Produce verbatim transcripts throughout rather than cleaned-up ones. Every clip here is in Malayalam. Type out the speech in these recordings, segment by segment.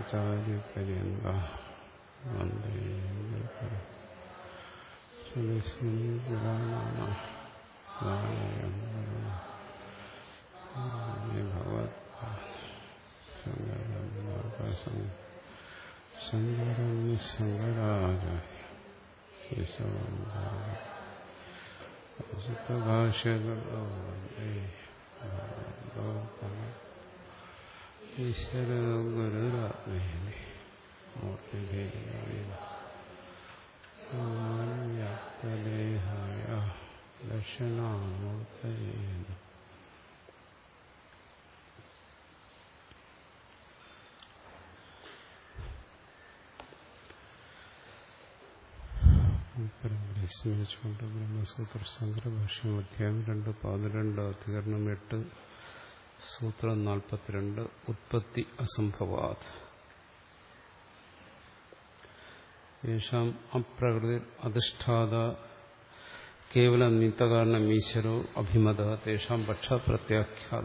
ആചാര്യപര്യന്ത വന്ദേ ഭഗവത് ശങ്കരം ശങ്കരാചാര്യ ഭാഷ്യകളോ ഈശ്വര ഗുരുരാത്മേനെ മൂർത്തിദേഹായ ദക്ഷിണാമൂർത്തയേന സ്മരിച്ചുകൊണ്ട് ബ്രഹ്മസൂത്ര ശങ്കരഭാഷ്യം അധ്യായം രണ്ട് പതിനെണ്ട് അധികരണം എട്ട് സൂത്രം നാൽപ്പത്തിരണ്ട് ഉത്പത്തി അസംഭവാത് യേശാം അപ്രകൃതി അധിഷ്ഠാത കേവലം നിമിത്തകാരണം ഈശ്വരോ അഭിമത തേഷാം പക്ഷ പ്രത്യാഖ്യാത.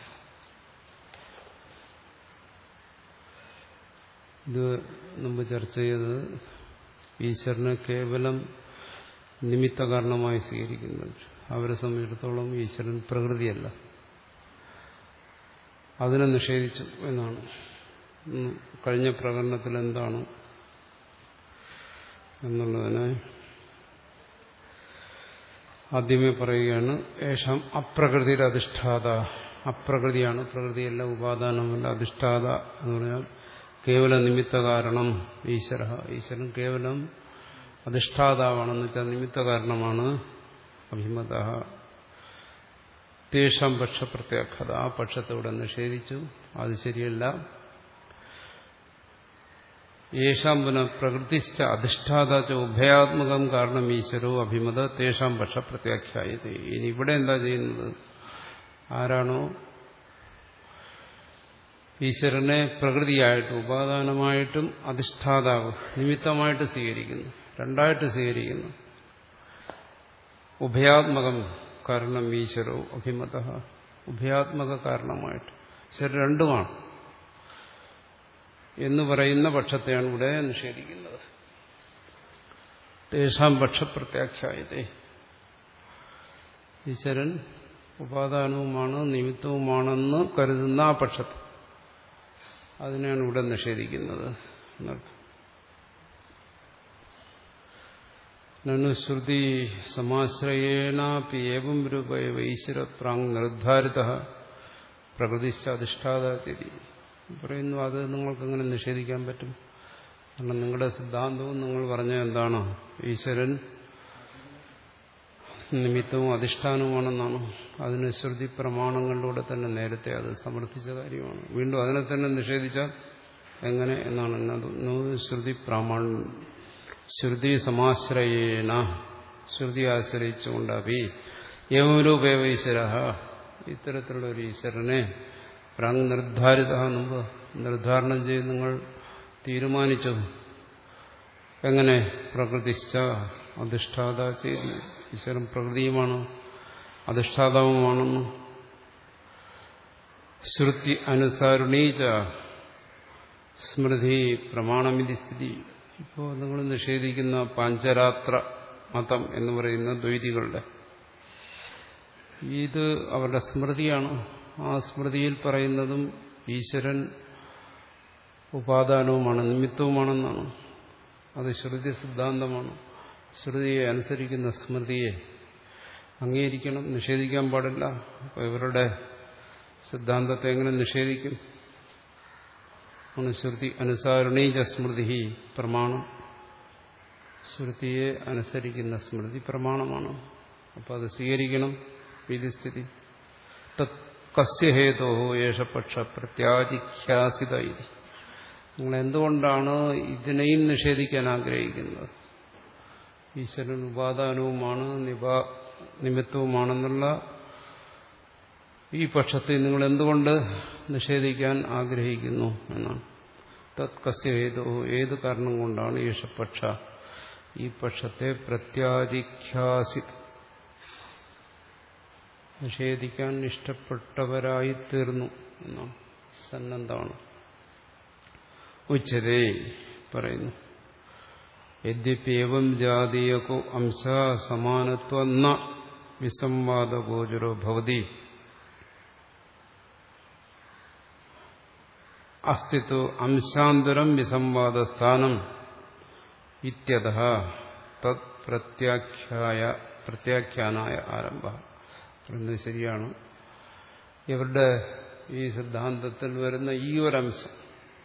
ഇത് മുമ്പ് ചർച്ച ചെയ്തത് ഈശ്വരനെ കേവലം നിമിത്ത കാരണമായി സ്വീകരിക്കുന്നുണ്ട്. അവരെ സംബന്ധിച്ചിടത്തോളം ഈശ്വരൻ പ്രകൃതിയല്ല, അതിനെ നിഷേധിച്ചു എന്നാണ്. കഴിഞ്ഞ പ്രകടനത്തിൽ എന്താണ് എന്നുള്ളതിനെ ആദ്യമേ പറയുകയാണ്. ഏഷാം അപ്രകൃതിയുടെ അധിഷ്ഠാത, അപ്രകൃതിയാണ്, പ്രകൃതിയല്ല, ഉപാദാനമല്ല. അധിഷ്ഠാത എന്ന് പറഞ്ഞാൽ കേവല നിമിത്ത കാരണം ഈശ്വര, ഈശ്വരൻ കേവലം അധിഷ്ഠാതാവാണെന്ന് വെച്ചാൽ നിമിത്ത കാരണമാണ്. അഭിമത തേഷാം പക്ഷ പ്രത്യാഖ്യാത, ആ പക്ഷത്തെ ഇവിടെ നിഷേധിച്ചു. അത് ശരിയല്ല. യേശാം പുനഃ പ്രകൃതിശ്ച അധിഷ്ഠാത ച ഉഭയാത്മകം കാരണം ഈശ്വരോ അഭിമത തേഷാം പക്ഷ പ്രത്യാഖ്യായത്. ഇനി ഇവിടെ എന്താ ചെയ്യുന്നത്? ആരാണോ ഈശ്വരനെ പ്രകൃതിയായിട്ടും ഉപാദാനമായിട്ടും അധിഷ്ഠാതാവ് നിമിത്തമായിട്ട് സ്വീകരിക്കുന്നു, രണ്ടായിട്ട് സ്വീകരിക്കുന്നു. ഉഭയാത്മകം കാരണം ഈശ്വരോ അഭിമത, ഉഭയാത്മക കാരണമായിട്ട് ഈശ്വരൻ രണ്ടുമാണ് എന്ന് പറയുന്ന പക്ഷത്തെയാണ് ഇവിടെ നിഷേധിക്കുന്നത്. തേഷാം പക്ഷ പ്രത്യാഖ്യായതേ, ഈശ്വരൻ ഉപാദാനവുമാണ് നിമിത്തവുമാണെന്ന് കരുതുന്ന ആ പക്ഷത്തെ, അതിനെയാണ് ഇവിടെ നിഷേധിക്കുന്നത് എന്നർത്ഥം. നനു ശ്രുതി സമാശ്രയേണാപി ഏവം രൂപേവ ഈശ്വര പ്രാങ് നിർദ്ധാരിത പ്രകൃതിശ്ച അധിഷ്ഠാത ശരി പറയുന്നു. അത് നിങ്ങൾക്കെങ്ങനെ നിഷേധിക്കാൻ പറ്റും? കാരണം നിങ്ങളുടെ സിദ്ധാന്തവും നിങ്ങൾ പറഞ്ഞ എന്താണ്? ഈശ്വരൻ നിമിത്തവും അധിഷ്ഠാനവുമാണെന്നാണ്. അതിന് ശ്രുതി പ്രമാണങ്ങളിലൂടെ തന്നെ നേരത്തെ അത് സമർത്ഥിച്ച കാര്യമാണ്. വീണ്ടും അതിനെ തന്നെ നിഷേധിച്ചാൽ എങ്ങനെ എന്നാണ്. ശ്രുതി പ്രമാണ ശ്രുതി സമാശ്രയേണ, ശ്രുതി ആശ്രയിച്ചുകൊണ്ടപി ഏവം രൂപേവ ഈശ്വര, ഇത്തരത്തിലുള്ള ഒരു ഈശ്വരനെ പ്രാങ് നിർദ്ധാരിത, മുമ്പ് നിർദ്ധാരണം ചെയ്ത് നിങ്ങൾ തീരുമാനിച്ചു. എങ്ങനെ? പ്രകൃതിശ്ച അധിഷ്ഠാത ചെയ്തു, ഈശ്വരൻ പ്രകൃതിയുമാണ് അധിഷ്ഠാതാവുമാണെന്ന്. ശ്രുതി അനുസാരുണീച സ്മൃതി പ്രമാണമിതി സ്ഥിതി. ഇപ്പോൾ നിങ്ങൾ നിഷേധിക്കുന്ന പാഞ്ചരാത്ര മതം എന്ന് പറയുന്ന ദ്വൈതികളുടെ, ഇത് അവരുടെ സ്മൃതിയാണ്. ആ സ്മൃതിയിൽ പറയുന്നതും ഈശ്വരൻ ഉപാദാനവുമാണ് നിമിത്തവുമാണെന്നാണ്. അത് ശ്രുതി സിദ്ധാന്തമാണ്. ശ്രുതിയെ അനുസരിക്കുന്ന സ്മൃതിയെ അംഗീകരിക്കണം, നിഷേധിക്കാൻ പാടില്ല. അപ്പോൾ ഇവരുടെ സിദ്ധാന്തത്തെ എങ്ങനെ നിഷേധിക്കും? ശ്രുതി അനുസാരണീജ സ്മൃതി പ്രമാണം, ശ്രുതിയെ അനുസരിക്കുന്ന സ്മൃതി പ്രമാണമാണ്. അപ്പോൾ അത് സ്വീകരിക്കണം. വിധിസ്ഥിതി കസ്യ ഹേതോ യേശപക്ഷ പ്രത്യാജിഖ്യാസിത. നിങ്ങൾ എന്തുകൊണ്ടാണ് ഇതിനെയും നിഷേധിക്കാൻ ആഗ്രഹിക്കുന്നത്? ഈശ്വരൻ ഉപാദാനവുമാണ് നിമിത്തവുമാണെന്നുള്ള ഈ പക്ഷത്തെ നിങ്ങൾ എന്തുകൊണ്ട് നിഷേധിക്കാൻ ആഗ്രഹിക്കുന്നു എന്നാണ്. തത് കസ്യ ഹേതോ, ഏത് കാരണം കൊണ്ടാണ് യേശപക്ഷ ഈ പക്ഷത്തെ പ്രത്യാജിഖ്യാസിത നിഷേധിക്കാൻ ഇഷ്ടപ്പെട്ടവരായി തീർന്നു എന്നാണ്. സന്നദ്ധമാണ്. ഉച്ചതേ പറയുന്നു. യദ്യപ്യേവം ജാതീയകോ അംശ സമാനത്വ ന വിസംവാദഗോചരോ ഭവതി അസ്തിത്വ അംശാന്തരം വിസംവാദസ്ഥാനം ഇത്യതഃ തത് പ്രത്യാഖ്യായ പ്രത്യാഖ്യാനായ ആരംഭ. പറയുന്നത് ശരിയാണ്. ഇവരുടെ ഈ സിദ്ധാന്തത്തിൽ വരുന്ന ഈ ഒരംശം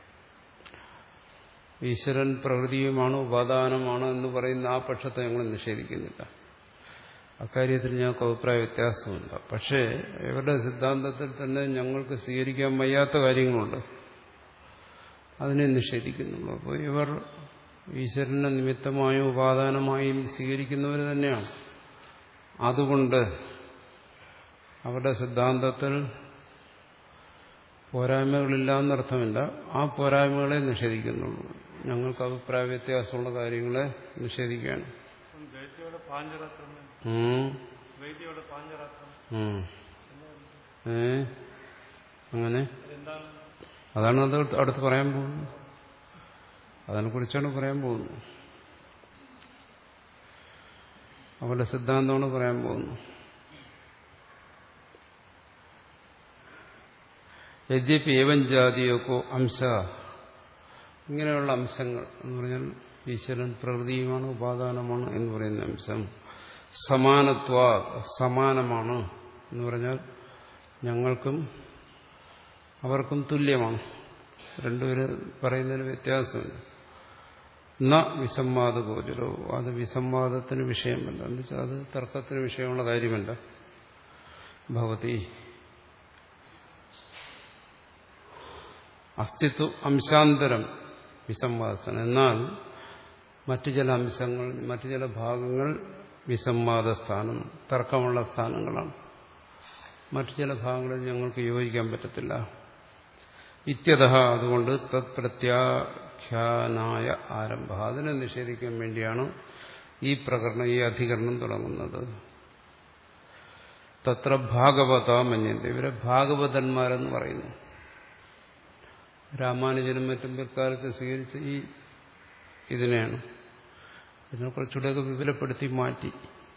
ഈശ്വരൻ പ്രകൃതിയുമാണ് ഉപാദാനമാണ് എന്ന് പറയുന്ന ആ പക്ഷത്തെ ഞങ്ങൾ നിഷേധിക്കുന്നില്ല. അക്കാര്യത്തിൽ ഞങ്ങൾക്ക് അഭിപ്രായ വ്യത്യാസമില്ല. പക്ഷേ ഇവരുടെ സിദ്ധാന്തത്തിൽ തന്നെ ഞങ്ങൾക്ക് സ്വീകരിക്കാൻ വയ്യാത്ത കാര്യങ്ങളുണ്ട്, അതിനെ നിഷേധിക്കുന്നുള്ളൂ. അപ്പോൾ ഇവർ ഈശ്വരനെ നിമിത്തമായും ഉപാദാനമായും സ്വീകരിക്കുന്നവർ തന്നെയാണ്. അതുകൊണ്ട് അവരുടെ സിദ്ധാന്തത്തിൽ പോരായ്മകളില്ല എന്നർത്ഥമില്ല, ആ പോരായ്മകളെ നിഷേധിക്കുന്നുള്ളൂ. ഞങ്ങൾക്ക് അഭിപ്രായ വ്യത്യാസമുള്ള കാര്യങ്ങളെ നിഷേധിക്കുകയാണ്. ഏ അങ്ങനെ അതാണ് അത് അടുത്ത് പറയാൻ പോകുന്നത്. അതിനെ കുറിച്ചാണ് പറയാൻ പോകുന്നത്. അവരുടെ സിദ്ധാന്തമാണ് പറയാൻ പോകുന്നത്. യദ്യപി ഏവം ജാതിയൊക്കെ അംശ, ഇങ്ങനെയുള്ള അംശങ്ങൾ എന്ന് പറഞ്ഞാൽ ഈശ്വരൻ പ്രകൃതിയുമാണ് ഉപാദാനമാണ് എന്ന് പറയുന്ന അംശം സമാനത്വ സമാനമാണ് എന്ന് പറഞ്ഞാൽ ഞങ്ങൾക്കും അവർക്കും തുല്യമാണ്. രണ്ടുപേരും പറയുന്നതിന് വ്യത്യാസമുണ്ട്. ന വിസംവാദ ഗോചരോ, അത് വിസംവാദത്തിന് വിഷയമല്ല, എന്ന് വെച്ചാൽ അത് തർക്കത്തിന് വിഷയമുള്ള കാര്യമല്ല. ഭവതി അസ്തിത്വ അംശാന്തരം വിസംവാദത്തിന്. എന്നാൽ മറ്റു ചില അംശങ്ങൾ, മറ്റു ചില ഭാഗങ്ങൾ വിസംവാദ സ്ഥാനം, തർക്കമുള്ള സ്ഥാനങ്ങളാണ്. മറ്റു ചില ഭാഗങ്ങളിൽ ഞങ്ങൾക്ക് യോജിക്കാൻ പറ്റത്തില്ല. ഇത്യതഃ, അതുകൊണ്ട് തത് പ്രത്യാഖ്യാനായ ആരംഭ, അതിനെ നിഷേധിക്കാൻ വേണ്ടിയാണ് ഈ പ്രകരണം, ഈ അധികരണം തുടങ്ങുന്നത്. തത്ര ഭാഗവത മന്യന്തെ, ഇവരെ ഭാഗവതന്മാരെന്ന് പറയുന്നു. രാമാനുജനും മറ്റും പിൽക്കാലത്ത് സ്വീകരിച്ച ഈ ഇതിനെയാണ്. ഇതിനെ കുറച്ചുകൂടെയൊക്കെ വിപുലപ്പെടുത്തി മാറ്റി.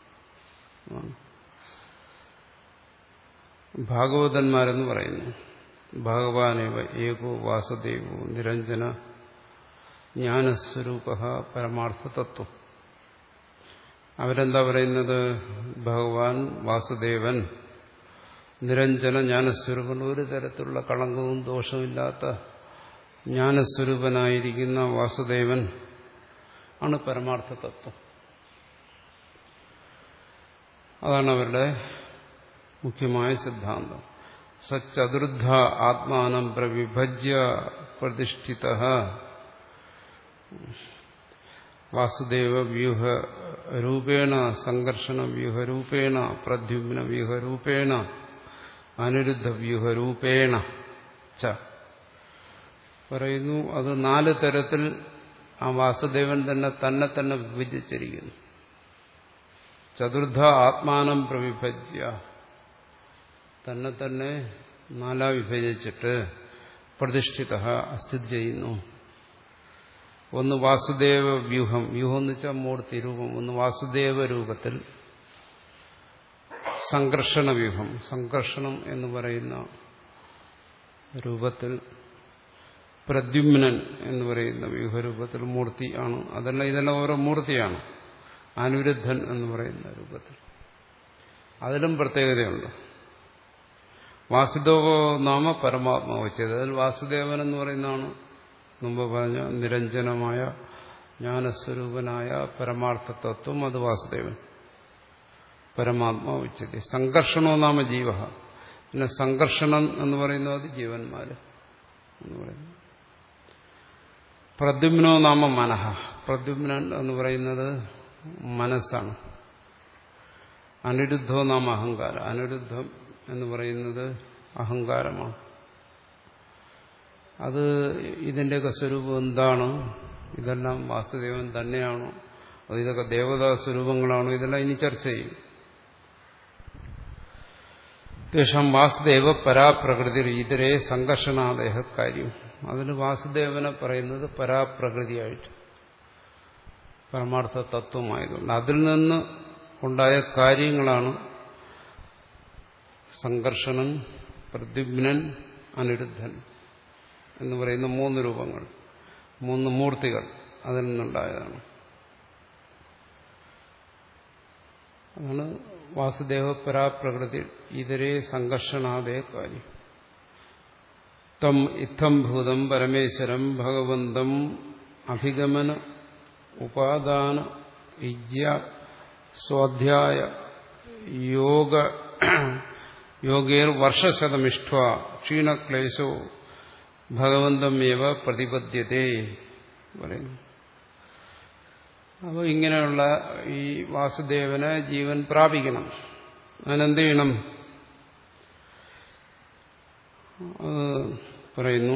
ഭാഗവതന്മാരെന്ന് പറയുന്നു. ഭഗവാനേവ ഏകോ വാസുദേവോ നിരഞ്ജന ജ്ഞാനസ്വരൂപ പരമാർത്ഥതത്വം. അവരെന്താ പറയുന്നത്? ഭഗവാൻ വാസുദേവൻ നിരഞ്ജന ജ്ഞാനസ്വരൂപൻ, ഒരു തരത്തിലുള്ള കളങ്കവും ദോഷവുമില്ലാത്ത ജ്ഞാനസ്വരൂപനായിരിക്കുന്ന വാസുദേവൻ ആണ് പരമാർത്ഥതത്വം. അതാണ് അവരുടെ മുഖ്യമായ സിദ്ധാന്തം. സച്ചതുർദ്ധ ആത്മാനം പ്രവിഭജ്യ പ്രതിഷ്ഠിത വാസുദേവ വ്യൂഹ രൂപേണ സംഘർഷണ വ്യൂഹരൂപേണ പ്രദ്യുമ്ന വ്യൂഹരൂപേണ അനിരുദ്ധ വ്യൂഹരൂപേണ ച പറയുന്നു. അത് നാല് തരത്തിൽ ആ വാസുദേവൻ തന്നെ തന്നെ തന്നെ വിഭജിച്ചിരിക്കുന്നു. ചതുർദ്ധ ആത്മാനം പ്രവിഭജ്യ, തന്നെ തന്നെ നാലാ വിഭജിച്ചിട്ട് പ്രതിഷ്ഠിത സ്ഥിതി ചെയ്യുന്നു. ഒന്ന് വാസുദേവ വ്യൂഹം, വ്യൂഹം എന്ന് വെച്ചാൽ മൂർത്തി രൂപം. ഒന്ന് വാസുദേവ രൂപത്തിൽ സംഘർഷണ വ്യൂഹം, സംഘർഷണം എന്ന് പറയുന്ന രൂപത്തിൽ, പ്രദ്യുമ്നൻ എന്ന് പറയുന്ന വ്യൂഹരൂപത്തിൽ മൂർത്തി ആണ്. അതെല്ലാം ഇതെല്ലാം ഓരോ മൂർത്തിയാണ്. അനിരുദ്ധൻ എന്ന് പറയുന്ന രൂപത്തിൽ അതിലും പ്രത്യേകതയുണ്ട്. വാസുദേവോ നാമ പരമാത്മാവ് ചെയ്തത്, അതിൽ വാസുദേവൻ എന്ന് പറയുന്നതാണ് മുമ്പ് പറഞ്ഞ നിരഞ്ജനമായ ജ്ഞാനസ്വരൂപനായ പരമാർത്ഥ തത്വം. അത് വാസുദേവൻ പരമാത്മാവ് ഉച്ചതി. സംഘർഷണോ നാമ ജീവ, പിന്നെ സംഘർഷണം എന്ന് പറയുന്നത് അത് ജീവന്മാര് എന്ന് പറയുന്നു. പ്രദ്യുമ്നോ നാമ മനഃ, പ്രദ്യുമ്നൻ എന്ന് പറയുന്നത് മനസ്സാണ്. അനിരുദ്ധോ നാമ അഹങ്കാരം, അനിരുദ്ധം എന്ന് പറയുന്നത് അഹങ്കാരമാണ്. അത് ഇതിൻ്റെയൊക്കെ സ്വരൂപം എന്താണ്? ഇതെല്ലാം വാസുദേവൻ തന്നെയാണോ? അത് ഇതൊക്കെ ദേവതാ സ്വരൂപങ്ങളാണോ? ഇതെല്ലാം ഇനി ചർച്ച ചെയ്യും. തേഷാം വാസുദേവ പരാപ്രകൃതി ഇതരേ സംഘർഷണാദേഹ കാര്യം. അതിൽ വാസുദേവനെ പറയുന്നത് പരാപ്രകൃതിയായിട്ട് പരമാർത്ഥ തത്വമായതുകൊണ്ട് അതിൽ നിന്ന് ഉണ്ടായ കാര്യങ്ങളാണ് സംഘർഷണൻ, പ്രദ്യുമ്നൻ, അനിരുദ്ധൻ എന്ന് പറയുന്ന മൂന്ന് രൂപങ്ങൾ, മൂന്ന് മൂർത്തികൾ അതിൽ നിന്നുണ്ടായതാണ്. അതാണ് വാസുദേവ പരാപ്രകൃതി ഇതരേ സംഘർഷണാദേ കാര്യം. തം ഇത്തം ഭൂതം പരമേശ്വരം ഭഗവന്തം അഭിഗമന ഉപാദാന ഇജ്യ സ്വാധ്യായ യോഗ യോഗേർ വർഷശതമിഷ്ഠ ക്ഷീണക്ലേശോ ഭഗവന്തമേവ പ്രതിപദ്യതേ പറയുന്നു. അപ്പോൾ ഇങ്ങനെയുള്ള ഈ വാസുദേവനെ ജീവൻ പ്രാപിക്കണം. അതിനെന്ത് ചെയ്യണം? അത് പറയുന്നു.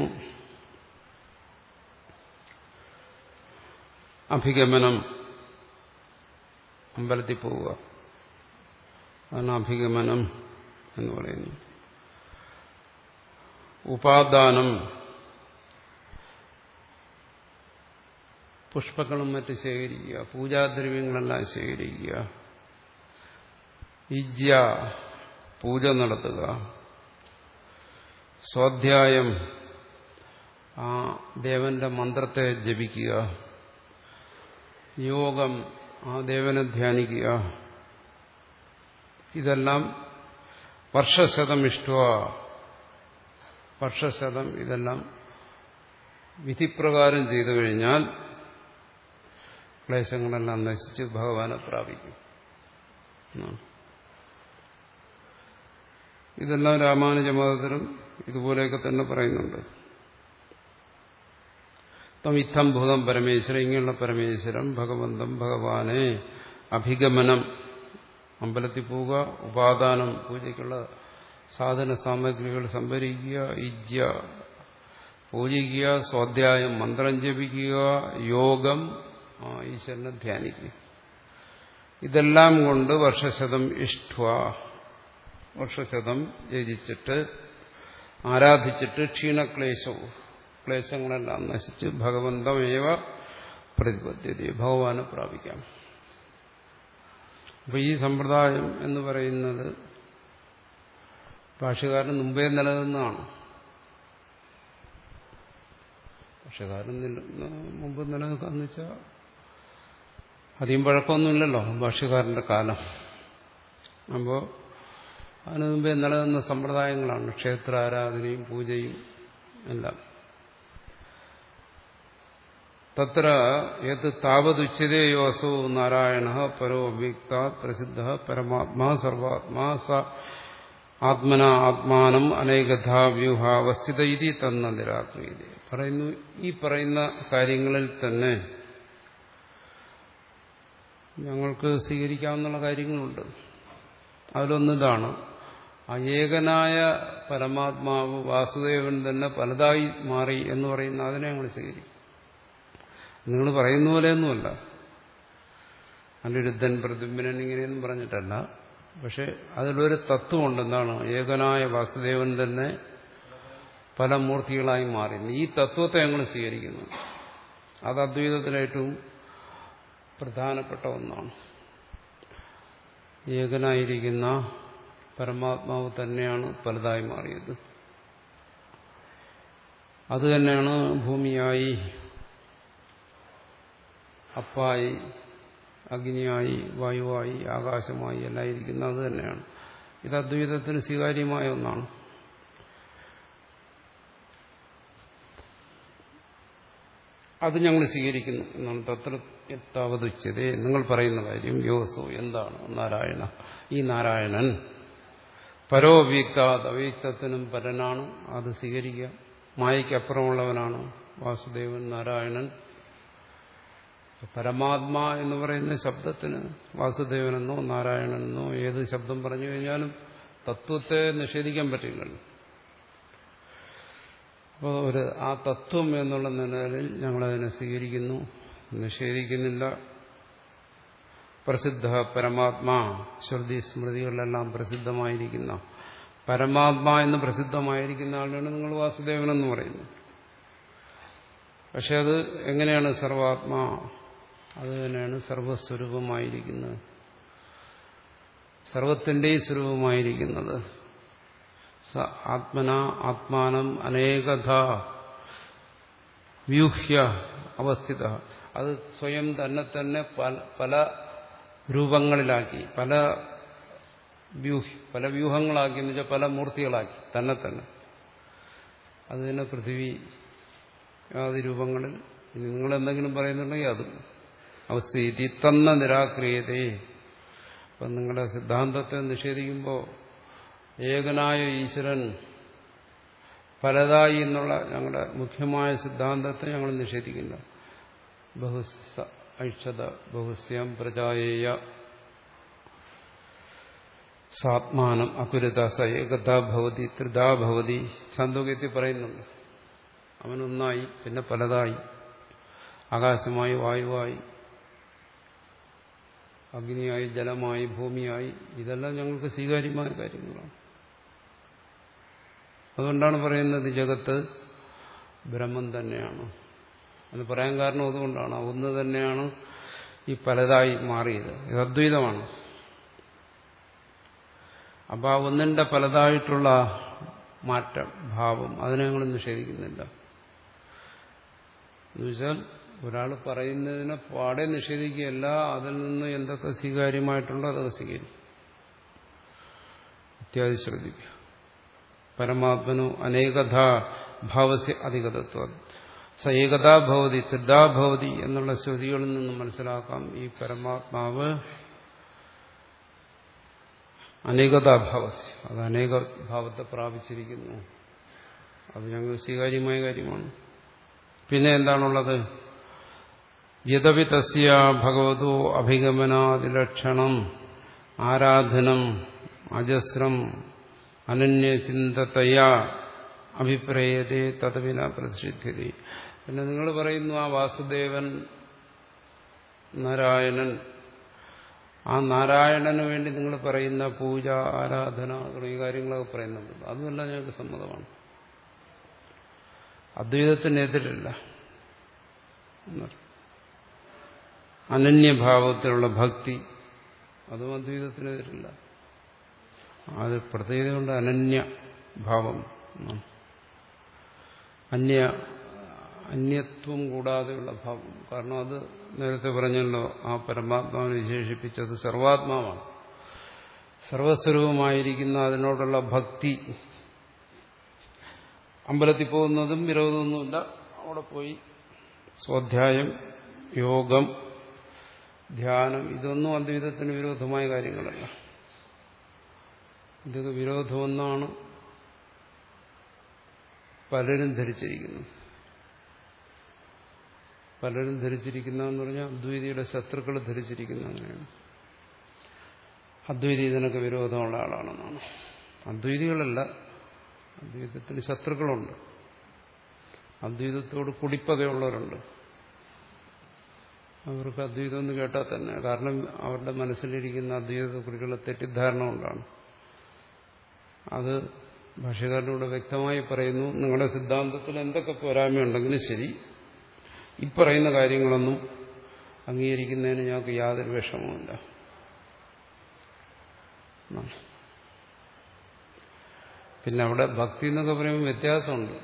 അഭിഗമനം, അമ്പലത്തിൽ പോവുക, അതാണ് അഭിഗമനം എന്ന് പറയുന്നു. ഉപാദാനം, പുഷ്പങ്ങളും മറ്റും ശേഖരിക്കുക, പൂജാദ്രവ്യങ്ങളെല്ലാം ശേഖരിക്കുക. ഇജ്യ, പൂജ നടത്തുക. സ്വാധ്യായം, ആ ദേവന്റെ മന്ത്രത്തെ ജപിക്കുക. യോഗം, ആ ദേവനെ ധ്യാനിക്കുക. ഇതെല്ലാം വർഷശതം ഇഷ്ട, വർഷശതം ഇതെല്ലാം വിധിപ്രകാരം ചെയ്തു കഴിഞ്ഞാൽ ക്ലേശങ്ങളെല്ലാം നശിച്ച് ഭഗവാനെ പ്രാപിക്കും. ഇതെല്ലാം രാമാനുജമതത്തിലും ഇതുപോലെയൊക്കെ തന്നെ പറയുന്നുണ്ട്. തം ഇത്തം ഭൂതം പരമേശ്വരൻ, ഇങ്ങനെയുള്ള പരമേശ്വരം ഭഗവന്തം ഭഗവാനെ അഭിഗമനം, അമ്പലത്തിൽ പോവുക. ഉപാദാനം, പൂജയ്ക്കുള്ള സാധന സാമഗ്രികൾ സംഭരിക്കുക. ഇജ്യ, പൂജിക്കുക. സ്വാധ്യായം, മന്ത്രം ജപിക്കുക. യോഗം, ഈശ്വരനെ ധ്യാനിക്കുക. ഇതെല്ലാം കൊണ്ട് വർഷശതം ഇഷ്ട്വ, വർഷശതം യജിച്ചിട്ട് ആരാധിച്ചിട്ട് ക്ഷീണക്ലേശവും, ക്ലേശങ്ങളെല്ലാം നശിച്ച് ഭഗവന്തമേവ പ്രതിപദ്ധ്യത, ഭഗവാനെ പ്രാപിക്കാം. അപ്പൊ ഈ സമ്പ്രദായം എന്ന് പറയുന്നത് ഭാഷ്യകാരന് മുമ്പേ നിലനിന്നതാണ്. ഭാഷ്യകാരൻ മുമ്പ് നിലനിൽക്കാന്ന് വെച്ചാൽ അധികം പഴക്കമൊന്നുമില്ലല്ലോ ഭാഷ്യകാരന്റെ കാലം. അപ്പോൾ അതിനു മുമ്പേ നിലനിന്ന സമ്പ്രദായങ്ങളാണ് ക്ഷേത്ര ആരാധനയും പൂജയും എല്ലാം. തത്ര യത് താവതുച്യതേ യോസോ നാരായണ പരോ അവ്യക്താ പ്രസിദ്ധ പരമാത്മാ സർവാത്മാ സ ആത്മന ആത്മാനം അനേകഥാ വ്യൂഹാവസ്ഥിത ഇതി തന്ന നിരാക്രീത പറയുന്നു. ഈ പറയുന്ന കാര്യങ്ങളിൽ തന്നെ ഞങ്ങൾക്ക് സ്വീകരിക്കാവുന്ന കാര്യങ്ങളുണ്ട്. അതിലൊന്നിതാണ് ആ ഏകനായ പരമാത്മാവ് വാസുദേവൻ തന്നെ പലതായി മാറി എന്ന് പറയുന്ന അതിനെ ഞങ്ങൾ സ്വീകരിക്കും. നിങ്ങൾ പറയുന്ന പോലെയൊന്നുമല്ല, അനിരുദ്ധൻ പ്രദ്യുമ്നൻ ഇങ്ങനെയൊന്നും പറഞ്ഞിട്ടല്ല. പക്ഷെ അതിലൊരു തത്വമുണ്ട്. എന്താണ്? ഏകനായ വാസുദേവൻ തന്നെ പല മൂർത്തികളായി മാറി. ഈ തത്വത്തെ ഞങ്ങൾ സ്വീകരിക്കുന്നു. അത് അദ്വൈതത്തിലെ ഏറ്റവും പ്രധാനപ്പെട്ട ഒന്നാണ്. ഏകനായിരിക്കുന്ന പരമാത്മാവ് തന്നെയാണ് പലതായി മാറിയത്. അത് തന്നെയാണ് ഭൂമിയായി, അപ്പായി, അഗ്നിയായി, വായുവായി, ആകാശമായി എല്ലാം ഇരിക്കുന്നത് അത് തന്നെയാണ്. ഇത് അദ്വൈതത്തിന് സ്വീകാര്യമായ ഒന്നാണ്. അത് ഞങ്ങൾ സ്വീകരിക്കുന്നു എന്നാണ്. തത്ര താവതുച്യതേ, നിങ്ങൾ പറയുന്ന കാര്യം യോസോ എന്താണ്? നാരായണ, ഈ നാരായണൻ പരോ അവ്യക്താത്, അവ്യക്തത്തിനും പരനാണ്. അത് സ്വീകരിക്കുക. മായയ്ക്കപ്പുറമുള്ളവനാണ് വാസുദേവൻ നാരായണൻ. പരമാത്മാ എന്ന് പറയുന്ന ശബ്ദത്തിന് വാസുദേവനെന്നോ നാരായണനെന്നോ ഏത് ശബ്ദം പറഞ്ഞു കഴിഞ്ഞാലും തത്വത്തെ നിഷേധിക്കാൻ പറ്റില്ലല്ലോ. അപ്പോൾ ഒരു ആ തത്വം എന്നുള്ള നിലയിൽ ഞങ്ങളതിനെ സ്വീകരിക്കുന്നു, നിഷേധിക്കുന്നില്ല. പ്രസിദ്ധ പരമാത്മാ, ശ്രുതി സ്മൃതികളിലെല്ലാം പ്രസിദ്ധമായിരിക്കുന്ന പരമാത്മാ എന്ന് പ്രസിദ്ധമായിരിക്കുന്ന ആളാണ് നിങ്ങൾ വാസുദേവനെന്ന് പറയുന്നു. പക്ഷെ അത് എങ്ങനെയാണ് സർവാത്മാ? അത് തന്നെയാണ് സർവസ്വരൂപമായിരിക്കുന്നത്, സർവത്തിന്റെയും സ്വരൂപമായിരിക്കുന്നത്. സ ആത്മന ആത്മാനം അനേകഥ വ്യൂഹ്യ അവസ്ഥിത. അത് സ്വയം തന്നെ തന്നെ പല പല രൂപങ്ങളിലാക്കി, പല വ്യൂഹ് പല വ്യൂഹങ്ങളാക്കി, എന്ന് വെച്ചാൽ പല മൂർത്തികളാക്കി തന്നെ തന്നെ. അത് തന്നെ പൃഥിവി ആദി രൂപങ്ങളിൽ. ഇനി നിങ്ങൾ എന്തെങ്കിലും പറയുന്നുണ്ടെങ്കിൽ അതും അവസ്ഥിതി തന്ന നിരാക്രിയതേ. അപ്പം നിങ്ങളുടെ സിദ്ധാന്തത്തെ നിഷേധിക്കുമ്പോൾ ഏകനായ ഈശ്വരൻ പലതായി എന്നുള്ള ഞങ്ങളുടെ മുഖ്യമായ സിദ്ധാന്തത്തെ ഞങ്ങൾ നിഷേധിക്കില്ല. ബഹുസ ഐക്ഷത ബഹുസ്യം പ്രജായേയ സാത്മാനം അകുരത സ ഏകതാ ഭവതി ത്രിതാ ഭവതി ഛാന്തോക്യത്തിൽ പറയുന്നുണ്ട്. അവനൊന്നായി പിന്നെ പലതായി, ആകാശമായി വായുവായി അഗ്നിയായി ജലമായി ഭൂമിയായി. ഇതെല്ലാം ഞങ്ങൾക്ക് സ്വീകാര്യമായ കാര്യങ്ങളാണ്. അതുകൊണ്ടാണ് പറയുന്നത് ജഗത്ത് ബ്രഹ്മം തന്നെയാണ് എന്ന് പറയാൻ കാരണം അതുകൊണ്ടാണ്. ഒന്ന് തന്നെയാണ് ഈ പലതായി മാറിയത്. ഇത് അദ്വൈതമാണ്. അപ്പം ആ ഒന്നിന്റെ പലതായിട്ടുള്ള മാറ്റം, ഭാവം, അതിനെ ഞങ്ങൾ നിഷേധിക്കുന്നില്ല. എന്നുവെച്ചാൽ ഒരാൾ പറയുന്നതിനെ പാടെ നിഷേധിക്കുകയല്ല, അതിൽ നിന്ന് എന്തൊക്കെ സ്വീകാര്യമായിട്ടുണ്ടോ അതൊക്കെ സ്വീകരിക്കും. ഇത്യാദി ശ്രദ്ധിക്കുക. പരമാത്മനോ അനേകഥ ഭാവസ്യ അധികതത്വം സ ഏകതാ ഭവതി ത്രിതാ ഭവതി എന്നുള്ള ശ്രുതികളിൽ നിന്ന് മനസ്സിലാക്കാം ഈ പരമാത്മാവ് അനേകതാഭാവസ്യ, അത് അനേക ഭാവത്തെ പ്രാപിച്ചിരിക്കുന്നു. അത് ഞങ്ങൾ സ്വീകാര്യമായ കാര്യമാണ്. പിന്നെ എന്താണുള്ളത്? യദപി തസ്യ ഭഗവതോ അഭിഗമനാദിലക്ഷണം ആരാധനം അജസ്രം അനന്യചിന്തതയാ അഭിപ്രേയതേ തദവിന പ്രതിഷിധ്യതേ. പിന്നെ നിങ്ങൾ പറയുന്നു ആ വാസുദേവൻ നാരായണൻ, ആ നാരായണന് വേണ്ടി നിങ്ങൾ പറയുന്ന പൂജ ആരാധന തുടങ്ങിയ കാര്യങ്ങളൊക്കെ പറയുന്നുണ്ട്. അതുമെല്ലാം ഞങ്ങൾക്ക് സമ്മതമാണ്. അദ്വൈതത്തിനെതിരല്ല. അനന്യഭാവത്തിലുള്ള ഭക്തി അതും അദ്വൈതത്തിനെതിരല്ല. അത് പ്രത്യേകതയുണ്ട്. അനന്യഭാവം, അന്യ അന്യത്വം കൂടാതെയുള്ള ഭാവം. കാരണം അത് നേരത്തെ പറഞ്ഞല്ലോ, ആ പരമാത്മാവിനെ വിശേഷിപ്പിച്ചത് സർവാത്മാവാണ്. സർവസ്വരൂപമായിരിക്കുന്ന അതിനോടുള്ള ഭക്തി. അമ്പലത്തിൽ പോകുന്നതും വിരോധമൊന്നുമില്ല. അവിടെ പോയി സ്വാധ്യായം, യോഗം, ധ്യാനം, ഇതൊന്നും അദ്വൈതത്തിന് വിരോധമായ കാര്യങ്ങളല്ല. ഇതൊക്കെ വിരോധമെന്നാണ് പലരും ധരിച്ചിരിക്കുന്നത്. പലരും ധരിച്ചിരിക്കുന്നതെന്ന് പറഞ്ഞാൽ അദ്വൈതിയുടെ ശത്രുക്കൾ ധരിച്ചിരിക്കുന്ന അങ്ങനെയാണ്. അദ്വൈതി ഇതിനൊക്കെ വിരോധമുള്ള ആളാണെന്നാണ്. അദ്വൈതികളല്ല, അദ്വൈതത്തിന് ശത്രുക്കളുണ്ട്. അദ്വൈതത്തോട് കുടിപ്പകയുള്ളവരുണ്ട്. അവർക്ക് അദ്വൈതം എന്ന് കേട്ടാൽ തന്നെ, കാരണം അവരുടെ മനസ്സിലിരിക്കുന്ന അദ്വൈതത്തെക്കുറിച്ചുള്ള തെറ്റിദ്ധാരണ കൊണ്ടാണ്. അത് ഭാഷ്യകാരനോട് വ്യക്തമായി പറയുന്നു, നിങ്ങളുടെ സിദ്ധാന്തത്തിൽ എന്തൊക്കെ പോരായ്മയുണ്ടെങ്കിലും ശരി, ഈ പറയുന്ന കാര്യങ്ങളൊന്നും അംഗീകരിക്കുന്നതിന് ഞങ്ങൾക്ക് യാതൊരു വിഷമവുമില്ല. പിന്നെ അവിടെ ഭക്തി എന്നൊക്കെ പറയുമ്പോൾ വ്യത്യാസമുണ്ട്.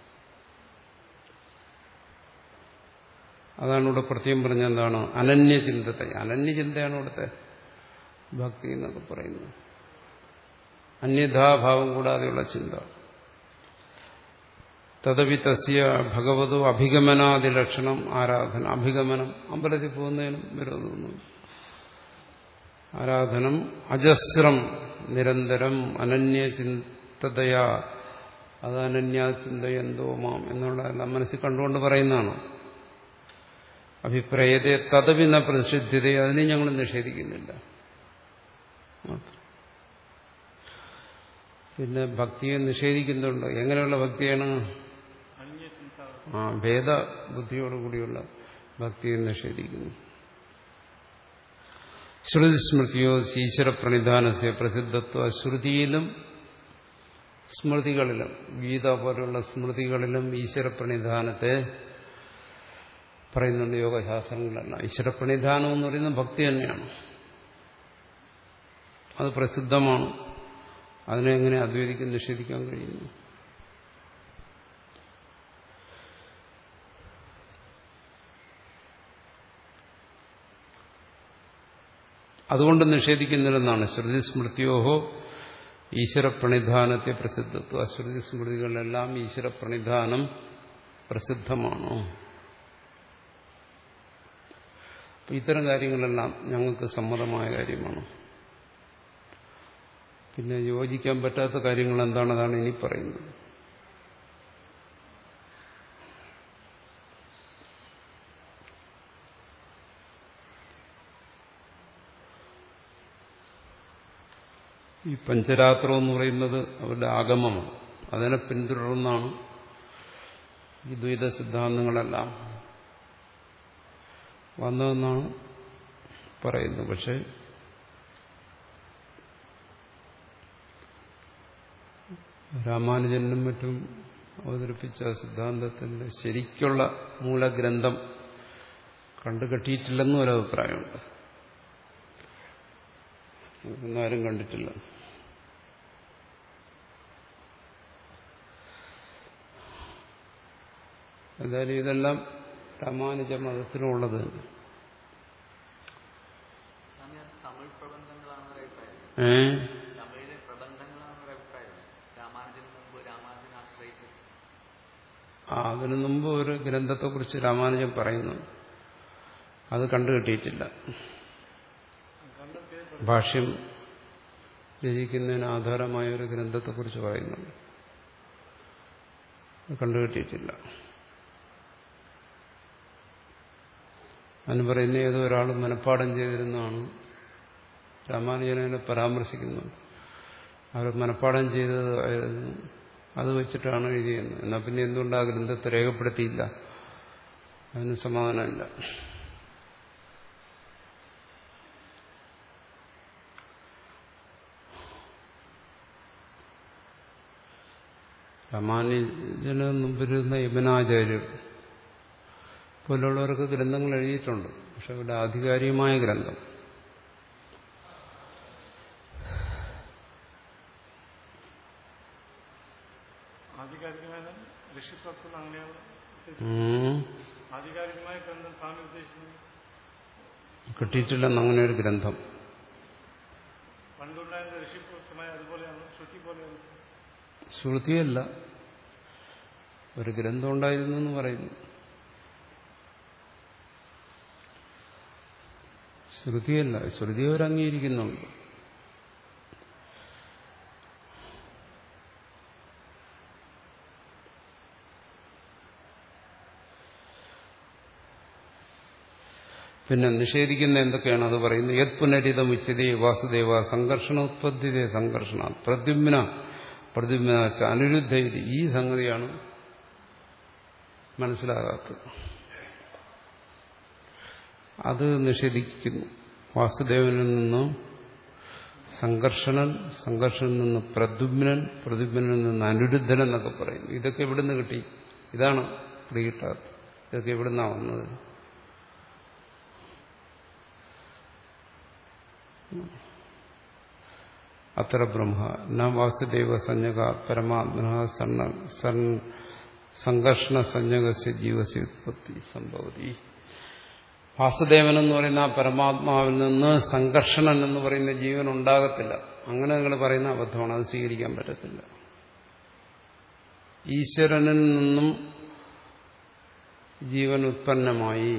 അതാണ് ഇവിടെ പ്രത്യേകം പറഞ്ഞ എന്താണ്? അനന്യചിന്തത്തെ. അനന്യചിന്തയാണ് ഇവിടുത്തെ ഭക്തി എന്നൊക്കെ പറയുന്നത്. അന്യഥാഭാവം കൂടാതെയുള്ള ചിന്ത. തദപി തസ്യ ഭഗവതോ അഭിഗമനാദിലക്ഷണം ആരാധന. അഭിഗമനം, അമ്പലത്തിൽ പോകുന്നതിനും വിരോധമൊന്നും. ആരാധനം അജസ്രം നിരന്തരം അനന്യചിന്തതയാ. അത് അനന്യചിന്തയെന്തോ മാം എന്നുള്ളതെല്ലാം മനസ്സിൽ കണ്ടുകൊണ്ട് പറയുന്നതാണ്. അഭിപ്രായത്തെ തദവിന പ്രസിദ്ധ്യത, അതിനെ ഞങ്ങൾ നിഷേധിക്കുന്നില്ല. പിന്നെ ഭക്തിയെ നിഷേധിക്കുന്നുണ്ട്. എങ്ങനെയുള്ള ഭക്തിയാണ്? ആ ഭേദബുദ്ധിയോടുകൂടിയുള്ള ഭക്തിയെ നിഷേധിക്കുന്നു. ശ്രുതി സ്മൃതിയോ ഈശ്വര പ്രണിധാനസ്യ പ്രസിദ്ധത്വ. ശ്രുതിയിലും സ്മൃതികളിലും, ഗീത പോലുള്ള സ്മൃതികളിലും ഈശ്വര പ്രണിധാനത്തെ പറയുന്നുണ്ട് യോഗശാസ്ത്രങ്ങളെല്ലാം. ഈശ്വരപ്രണിധാനം എന്ന് പറയുന്നത് ഭക്തി തന്നെയാണ്. അത് പ്രസിദ്ധമാണ്. അതിനെ എങ്ങനെ അദ്വൈതിക്ക് നിഷേധിക്കാൻ കഴിയുന്നു? അതുകൊണ്ട് നിഷേധിക്കുന്നില്ലെന്നാണ്. ശ്രുതി സ്മൃതിയോഹോ ഈശ്വരപ്രണിധാനത്തെ പ്രസിദ്ധത്വ. ശ്രുതി സ്മൃതികളിലെല്ലാം ഈശ്വരപ്രണിധാനം പ്രസിദ്ധമാണോ? ഇത്തരം കാര്യങ്ങളെല്ലാം ഞങ്ങൾക്ക് സമ്മതമായ കാര്യമാണ്. പിന്നെ യോജിക്കാൻ പറ്റാത്ത കാര്യങ്ങൾ എന്താണെന്നാണ് ഇനി പറയുന്നത്. ഈ പഞ്ചരാത്രം എന്ന് പറയുന്നത് അവരുടെ ആഗമമാണ്. അതിനെ പിന്തുടർന്നാണ് ഈ ദ്വൈത സിദ്ധാന്തങ്ങളെല്ലാം വന്നതെന്നാണ് പറയുന്നത്. പക്ഷെ രാമാനുജനും മറ്റും അവതരിപ്പിച്ച സിദ്ധാന്തത്തിന്റെ ശരിക്കുള്ള മൂലഗ്രന്ഥം കണ്ടുകെട്ടിയിട്ടില്ലെന്നും ഒരഭിപ്രായമുണ്ട്. ഒന്നാരും കണ്ടിട്ടില്ല. എന്തായാലും ഇതെല്ലാം രാമാനുജ മതത്തിനുള്ളത്. ഏ ആ അതിനു മുമ്പ് ഒരു ഗ്രന്ഥത്തെക്കുറിച്ച് രാമാനുജൻ പറയുന്നു. അത് കണ്ടുകിട്ടിയിട്ടില്ല. ഭാഷ്യം രചിക്കുന്നതിന് ആധാരമായ ഒരു ഗ്രന്ഥത്തെക്കുറിച്ച് പറയുന്നുണ്ട്. കണ്ടുകിട്ടിയിട്ടില്ല. അതിന് പറയുന്ന ഏതോ ഒരാൾ മനഃപ്പാഠം ചെയ്തിരുന്നതാണ്. രാമാനുജനെ പരാമർശിക്കുന്നുണ്ട്. അവർ മനഃപ്പാഠം ചെയ്തതായിരുന്നു, അത് വെച്ചിട്ടാണ് എഴുതിയത്. എന്നാൽ പിന്നെ എന്തുകൊണ്ട് ആ ഗ്രന്ഥത്തെ രേഖപ്പെടുത്തിയില്ല? അതിന് സമാധാനമില്ല. രാമാനുജന് മുമ്പിരുന്ന യമുനാചാര്യർ പോലുള്ളവർക്ക് ഗ്രന്ഥങ്ങൾ എഴുതിയിട്ടുണ്ട്. പക്ഷെ അവരുടെ ആധികാരികമായ ഗ്രന്ഥം കിട്ടിയിട്ടില്ലെന്ന് അങ്ങനെ ഒരു ഗ്രന്ഥം. ശ്രുതിയല്ല, ഒരു ഗ്രന്ഥം ഉണ്ടായിരുന്നു എന്ന് പറയുന്നു. ശ്രുതിയല്ല, ശ്രുതി അവർ അംഗീകരിക്കുന്നുണ്ട്. പിന്നെ നിഷേധിക്കുന്ന എന്തൊക്കെയാണ് അത് പറയുന്നത്? യത് പുനരിതം ഉച്ചതേ വാസുദേവ സംഘർഷണ ഉത്പത്തിതേ സംഘർഷണ പ്രദ്യുമ്ന പ്രദ്യുമ്ന അനിരുദ്ധ. ഈ സംഗതിയാണ് മനസ്സിലാകാത്തത്. അത് നിഷേധിക്കുന്നു. വാസുദേവനിൽ നിന്ന് സംഘർഷണൻ, സംഘർഷനിൽ നിന്ന് പ്രദ്യുമ്നൻ, പ്രദ്യുമ്നിൽ നിന്ന് അനിരുദ്ധൻ എന്നൊക്കെ പറയുന്നു. ഇതൊക്കെ എവിടുന്ന് കിട്ടി? ഇതാണ് പിടികിട്ടാത്തത്. ഇതൊക്കെ എവിടുന്നാ വന്നത്? അത്ര ബ്രഹ്മ ന വാസുദേവ സഞ്ജക പരമാത്മന സംഘർഷണ സഞ്ജകസ്യ ജീവസ്യ ഉത്പത്തി സംഭവതി. വാസുദേവൻ എന്ന് പറയുന്ന ആ പരമാത്മാവിൽ നിന്ന് സംഘർഷണൻ എന്ന് പറയുന്ന ജീവൻ ഉണ്ടാകത്തില്ല. അങ്ങനെ നിങ്ങൾ പറയുന്ന അബദ്ധമാണ്. അത് സ്വീകരിക്കാൻ പറ്റത്തില്ല. ഈശ്വരനിൽ നിന്നും ജീവൻ ഉത്പന്നമായി,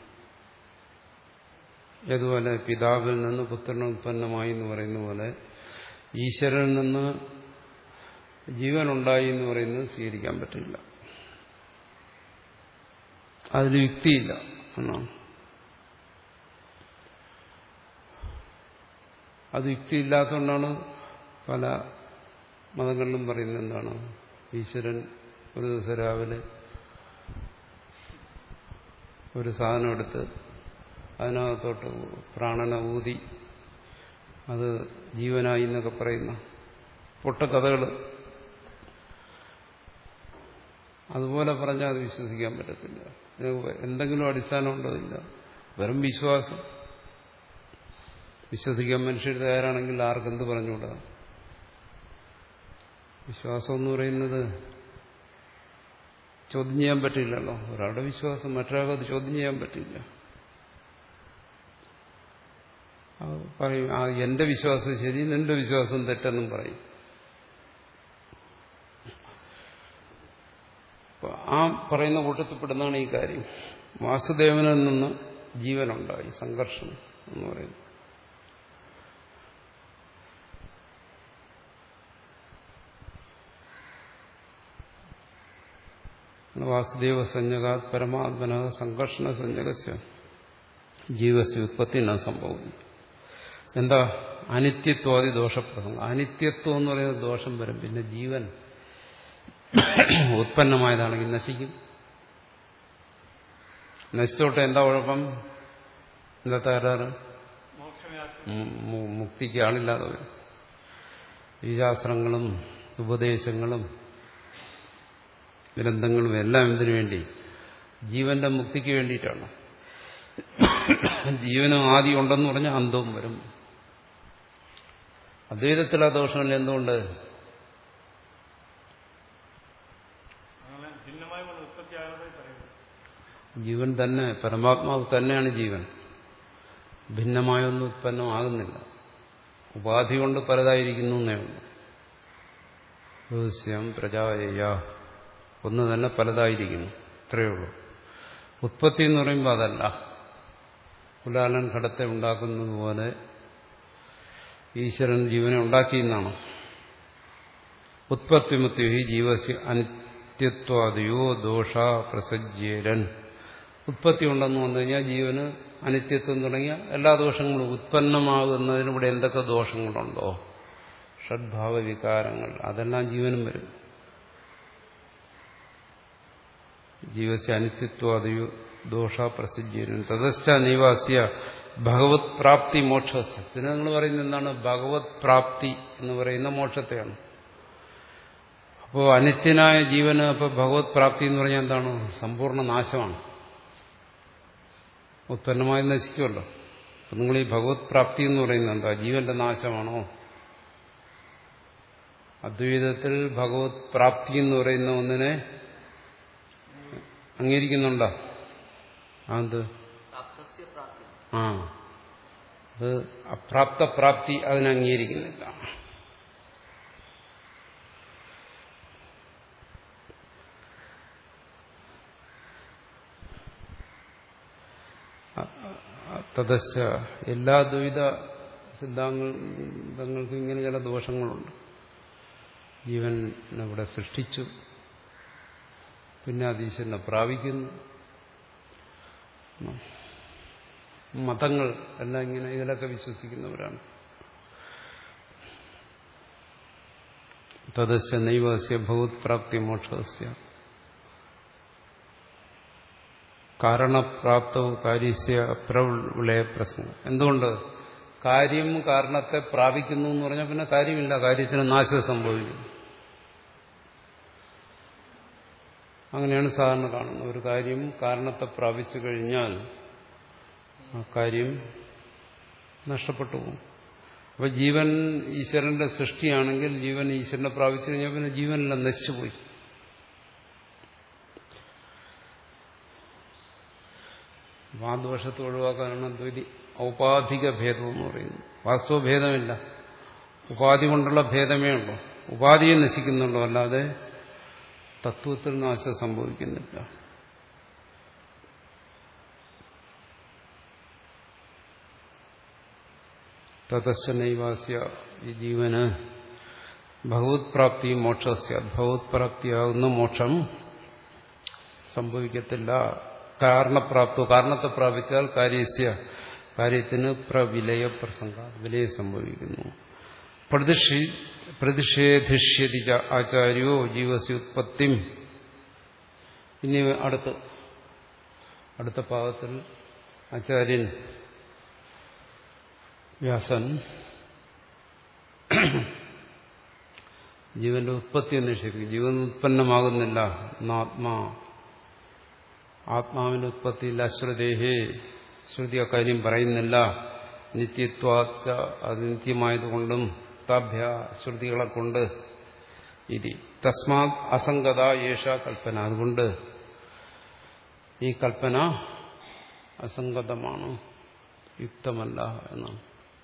അതുപോലെ പിതാവിൽ നിന്ന് പുത്രൻ ഉത്പന്നമായി എന്ന് പറയുന്ന പോലെ ഈശ്വരനിൽ നിന്ന് ജീവനുണ്ടായി എന്ന് പറയുന്നത് സ്വീകരിക്കാൻ പറ്റില്ല. അതിൽ യുക്തിയില്ല എന്നാണ്. അത് യുക്തിയില്ലാത്തതുകൊണ്ടാണ് പല മതങ്ങളിലും പറയുന്നത് എന്താണ്, ഈശ്വരൻ ഒരു ദിവസം രാവിലെ ഒരു സാധനം എടുത്ത് അതിനകത്തോട്ട് പ്രാണന ഊതി അത് ജീവനായി എന്നൊക്കെ പറയുന്ന പൊട്ടക്കഥകൾ. അതുപോലെ പറഞ്ഞാൽ അത് വിശ്വസിക്കാൻ പറ്റത്തില്ല. എന്തെങ്കിലും അടിസ്ഥാനമുണ്ടോ? ഇല്ല. വെറും വിശ്വാസം. വിശ്വസിക്കാൻ മനുഷ്യർ തയ്യാറാണെങ്കിൽ ആർക്കെന്ത് പറഞ്ഞുകൂടാ? വിശ്വാസം എന്ന് പറയുന്നത് ചോദ്യം ചെയ്യാൻ പറ്റില്ലല്ലോ. ഒരാളുടെ വിശ്വാസം മറ്റൊരാൾക്ക് അത് ചോദ്യം ചെയ്യാൻ പറ്റില്ല. പറയും ആ എന്റെ വിശ്വാസം ശരി, നിന്റെ വിശ്വാസം തെറ്റെന്നും പറയും. ആ പറയുന്ന കൂട്ടത്തിൽപ്പെടുന്നതാണ് ഈ കാര്യം. വാസുദേവനിൽ നിന്ന് ജീവനുണ്ടായി, സംഘർഷം എന്ന് പറയുന്നത്. വാസുദേവ സഞ്ജകാത് പരമാത്മന സംഘർഷണ സഞ്ജകസ്യ ജീവസ്യ ഉത്പത്തി ന സംഭവിക്കും. എന്താ? അനിത്യത്വാദി ദോഷപ്രസംഗം. അനിത്യത്വം എന്ന് പറയുന്നത് ദോഷം വരും. പിന്നെ ജീവൻ ഉത്പന്നമായതാണെങ്കിൽ നശിക്കും. നശിച്ചോട്ടെ, എന്താ കുഴപ്പം? എന്താ തകരാറ്? മുക്തിക്ക് ആളില്ലാതെ വരും. ഈ ശാസ്ത്രങ്ങളും ഉപദേശങ്ങളും ഗ്രന്ഥങ്ങളും എല്ലാം എന്തിനു വേണ്ടി? ജീവന്റെ മുക്തിക്ക് വേണ്ടിയിട്ടാണ്. ജീവനും ആദി ഉണ്ടെന്ന് പറഞ്ഞാൽ അന്തവും വരും. അദ്വൈതത്തിൽ ആ ദോഷമല്ല. എന്തുകൊണ്ട്? ജീവൻ തന്നെ, പരമാത്മാവ് തന്നെയാണ് ജീവൻ. ഭിന്നമായൊന്നും ഉത്പന്നമാകുന്നില്ല. ഉപാധി കൊണ്ട് പലതായിരിക്കുന്നു എന്നേ ഉള്ളൂ. യോസ്യം പ്രജായ ഒന്ന് തന്നെ പലതായിരിക്കുന്നു, ഇത്രയേ ഉള്ളൂ. ഉത്പത്തി എന്ന് പറയുമ്പോൾ അതല്ല. കുലാലൻ ഘടത്തെ ഉണ്ടാക്കുന്നത് പോലെ ഈശ്വരൻ ജീവനെ ഉണ്ടാക്കിയെന്നാണ്. ഉത്പത്തിമുക്തി ജീവസ്യ അനിത്യത്വാദിയോ ദോഷ പ്രസജ്യേരൻ. ഉത്പത്തി ഉണ്ടെന്ന് വന്നു കഴിഞ്ഞാൽ ജീവന് അനിത്യത്വം തുടങ്ങിയ എല്ലാ ദോഷങ്ങളും ഉത്പന്നമാകുന്നതിനിവിടെ എന്തൊക്കെ ദോഷങ്ങളുണ്ടോ, ഷഡ്ഭാവ വികാരങ്ങൾ, അതെല്ലാം ജീവനും വരും. ജീവസ്യ അനിത്യത്വാദിയോ ദോഷ പ്രസിദ്ധീരൻ തദശ്ച നിവാസ്യ ഭഗവത് പ്രാപ്തി മോക്ഷസ്യ. പിന്നെ നിങ്ങൾ പറയുന്നത് എന്താണ്? ഭഗവത് പ്രാപ്തി എന്ന് പറയുന്ന മോക്ഷത്തെയാണ്. അപ്പോൾ അനിത്യനായ ജീവന് അപ്പോൾ ഭഗവത് പ്രാപ്തി എന്ന് പറഞ്ഞാൽ എന്താണ്? സമ്പൂർണ്ണ നാശമാണ്. ഉത്പന്നമായി നശിക്കുമല്ലോ. അപ്പം നിങ്ങൾ ഈ ഭഗവത് പ്രാപ്തി എന്ന് പറയുന്നത് എന്താ? ജീവന്റെ നാശമാണോ? അദ്വൈതത്തിൽ ഭഗവത് പ്രാപ്തി എന്ന് പറയുന്ന ഒന്നിനെ അംഗീകരിക്കുന്നുണ്ടോ? അത് ആ അത് അപ്രാപ്തപ്രാപ്തി അതിനെ അംഗീകരിക്കുന്നില്ല. തദശ്ച എല്ലാ ദ്വൈത സിദ്ധാന്തങ്ങൾക്കും ഇങ്ങനെ ചില ദോഷങ്ങളുണ്ട്. ജീവൻ ഇവിടെ സൃഷ്ടിച്ചു, പിന്നെ അതീശ്വരനെ പ്രാപിക്കുന്നു. മതങ്ങൾ എല്ലാം ഇങ്ങനെ ഇതിലൊക്കെ വിശ്വസിക്കുന്നവരാണ്. തദസ്യ നൈവസ്യ ഭഗവത് പ്രാപ്തി മോക്ഷസ്യ കാരണപ്രാപ്തവും കാര്യസ്യ പ്രവിളയ പ്രസംഗം. എന്തുകൊണ്ട്? കാര്യം കാരണത്തെ പ്രാപിക്കുന്നു എന്ന് പറഞ്ഞാൽ പിന്നെ കാര്യമില്ല, കാര്യത്തിന് നാശം സംഭവിക്കും. അങ്ങനെയാണ് സാധാരണ കാണുന്നത്. ഒരു കാര്യം കാരണത്തെ പ്രാപിച്ചു കഴിഞ്ഞാൽ ആ കാര്യം നഷ്ടപ്പെട്ടു പോകും. അപ്പൊ ജീവൻ ഈശ്വരന്റെ സൃഷ്ടിയാണെങ്കിൽ ജീവൻ ഈശ്വരനെ പ്രാപിച്ചു കഴിഞ്ഞാൽ പിന്നെ ജീവനെല്ലാം നശിച്ചുപോയി. ആ ദോഷത്തെ ഒഴിവാക്കാനാണ് അദ്വൈതി ഔപാധിക ഭേദം എന്ന് പറയുന്നത്. വാസ്തവഭേദമില്ല, ഉപാധി കൊണ്ടുള്ള ഭേദമേ ഉള്ളൂ. ഉപാധിയെ നശിക്കുന്നുള്ളൂ, അല്ലാതെ തത്വത്തിൽ നാശം സംഭവിക്കുന്നില്ല. തതശ്ച നൈവാസ്യ ഈ ജീവന് ഭഗവത് പ്രാപ്തി മോക്ഷസ്യ ഭഗവത് പ്രാപ്തിയാകുന്ന മോക്ഷം സംഭവിക്കത്തില്ല. കാരണപ്രാപ്തോ കാരണത്തെ പ്രാപിച്ചാൽ കാര്യസ്യ കാര്യത്തിന് പ്രവിലയ പ്രസംഗ വിലയം സംഭവിക്കുന്നു. പ്രതിഷി പ്രതിഷേധിഷ്യതി ആചാര്യോ ജീവസ്യ ഉത്പത്തി. ഇനി അടുത്ത് അടുത്ത പാദത്തിൽ ആചാര്യൻ വ്യാസൻ ജീവന്റെ ഉത്പത്തി നിഷേധിക്കും. ജീവൻ ഉത്പന്നമാകുന്നില്ല. ആത്മാ ആത്മാവിന്റെ ഉത്പത്തിയില്ല. അശ്രുതേഹേ ശ്രുതി അക്കാര്യം പറയുന്നില്ല. നിത്യത്വാച്ച അത് നിത്യമായതുകൊണ്ടും താഭ്യ ശ്രുതികളെ കൊണ്ട് ഇതി തസ്മാത് അസംഗത യേഷ കൽപ്പന. അതുകൊണ്ട് ഈ കൽപ്പന അസംഗതമാണ്, യുക്തമല്ല എന്നാണ്.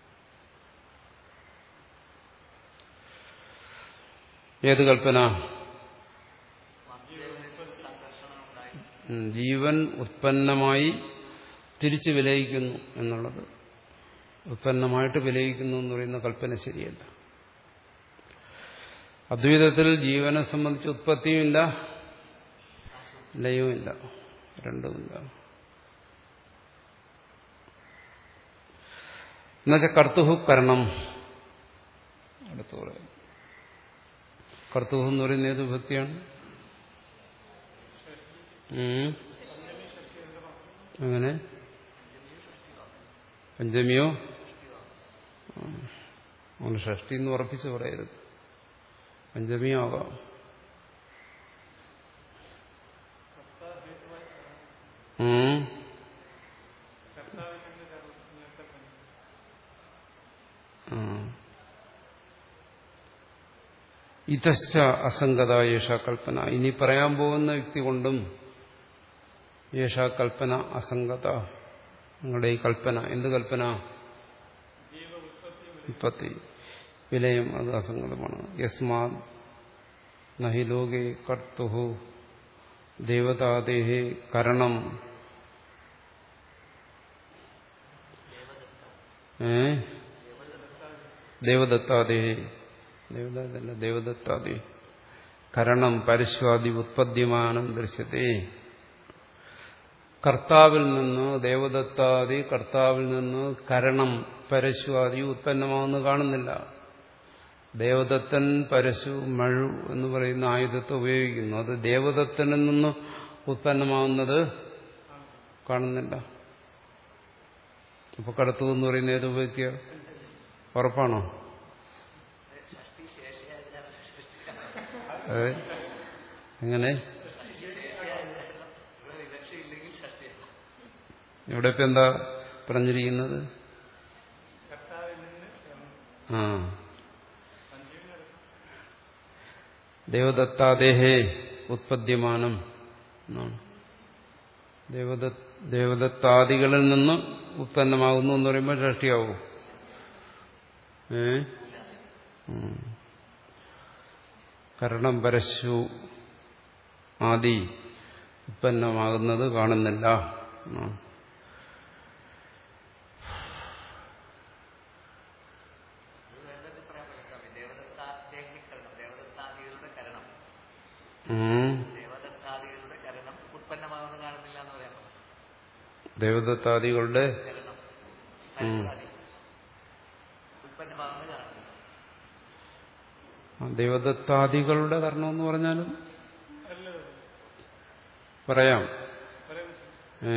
ഏത് കൽപ്പന? ജീവൻ ഉത്പന്നമായി തിരിച്ചു വിലയിക്കുന്നു എന്നുള്ളത്, ഉത്പന്നമായിട്ട് വിലയിക്കുന്നു എന്ന് പറയുന്ന കൽപ്പന ശരിയല്ല. അദ്വൈതത്തിൽ ജീവനെ സംബന്ധിച്ച് ഉത്പത്തിയുമില്ല ലയവുമില്ല, രണ്ടുമില്ല. എന്നുവെച്ചാൽ കർത്തുഹു കരണം. അടുത്ത പറയാം. കർത്തുഹു എന്ന് പറയുന്ന ഏത് വിഭക്തിയാണ്? അങ്ങനെ പഞ്ചമിയോ? നമ്മൾ ഷഷ്ടി എന്ന് ഉറപ്പിച്ച് പറയരുത്, പഞ്ചമിയോ ആകാം. ഇതശ്ച അസംഗത യേഷ കൽപ്പന. ഇനി പറയാൻ പോകുന്ന യുക്തി കൊണ്ടും യേഷ കൽപ്പന അസംഗത. നിങ്ങളുടെ ഈ കൽപ്പന, എന്ത് കൽപ്പന? ഉത്പത്തി വിലയം, അത് അസംഗതമാണ്. യസ്മാ നഹി ലോകേ കർത്തുഹു ദേവതാദേഹേ കരണം ഏ ദേവദത്താദേഹേ ദേവദത്തല്ല ദേവദത്താദി കരണം പരശ്വാദി ഉത്പദ്യമാനം ദൃശ്യത്തെ. കർത്താവിൽ നിന്ന് ദേവദത്താദി, കർത്താവിൽ നിന്ന് കരണം പരശ്വാദി ഉത്പന്നമാവുന്ന കാണുന്നില്ല. ദേവദത്തൻ പരശു മഴു എന്ന് പറയുന്ന ആയുധത്തെ ഉപയോഗിക്കുന്നു. അത് ദേവദത്തനിൽ നിന്ന് ഉത്പന്നമാവുന്നത് കാണുന്നില്ല. അപ്പൊ കടത്തു എന്ന് പറയുന്ന ഏത് ഉപയോഗിക്കുക? ഉറപ്പാണോ? അതെ, എങ്ങനെ? ഇവിടെ ഇപ്പൊ എന്താ പറഞ്ഞിരിക്കുന്നത്? ആ ദേവദത്താദേഹേ ഉത്പദ്യമാനം എന്നാണ്. ദേവദ ദേവദത്താദികളിൽ നിന്ന് ഉത്പന്നമാകുന്നു എന്ന് പറയുമ്പോൾ ഷഷ്ടിയാവും. ഏ കരണം പരശു ആദി ഉത്പന്നമാകുന്നത് കാണുന്നില്ല. ദേവദത്താദികളുടെ ദേവദത്താദികളുടെ കർണമെന്ന് പറഞ്ഞാലും പറയാം. ഏ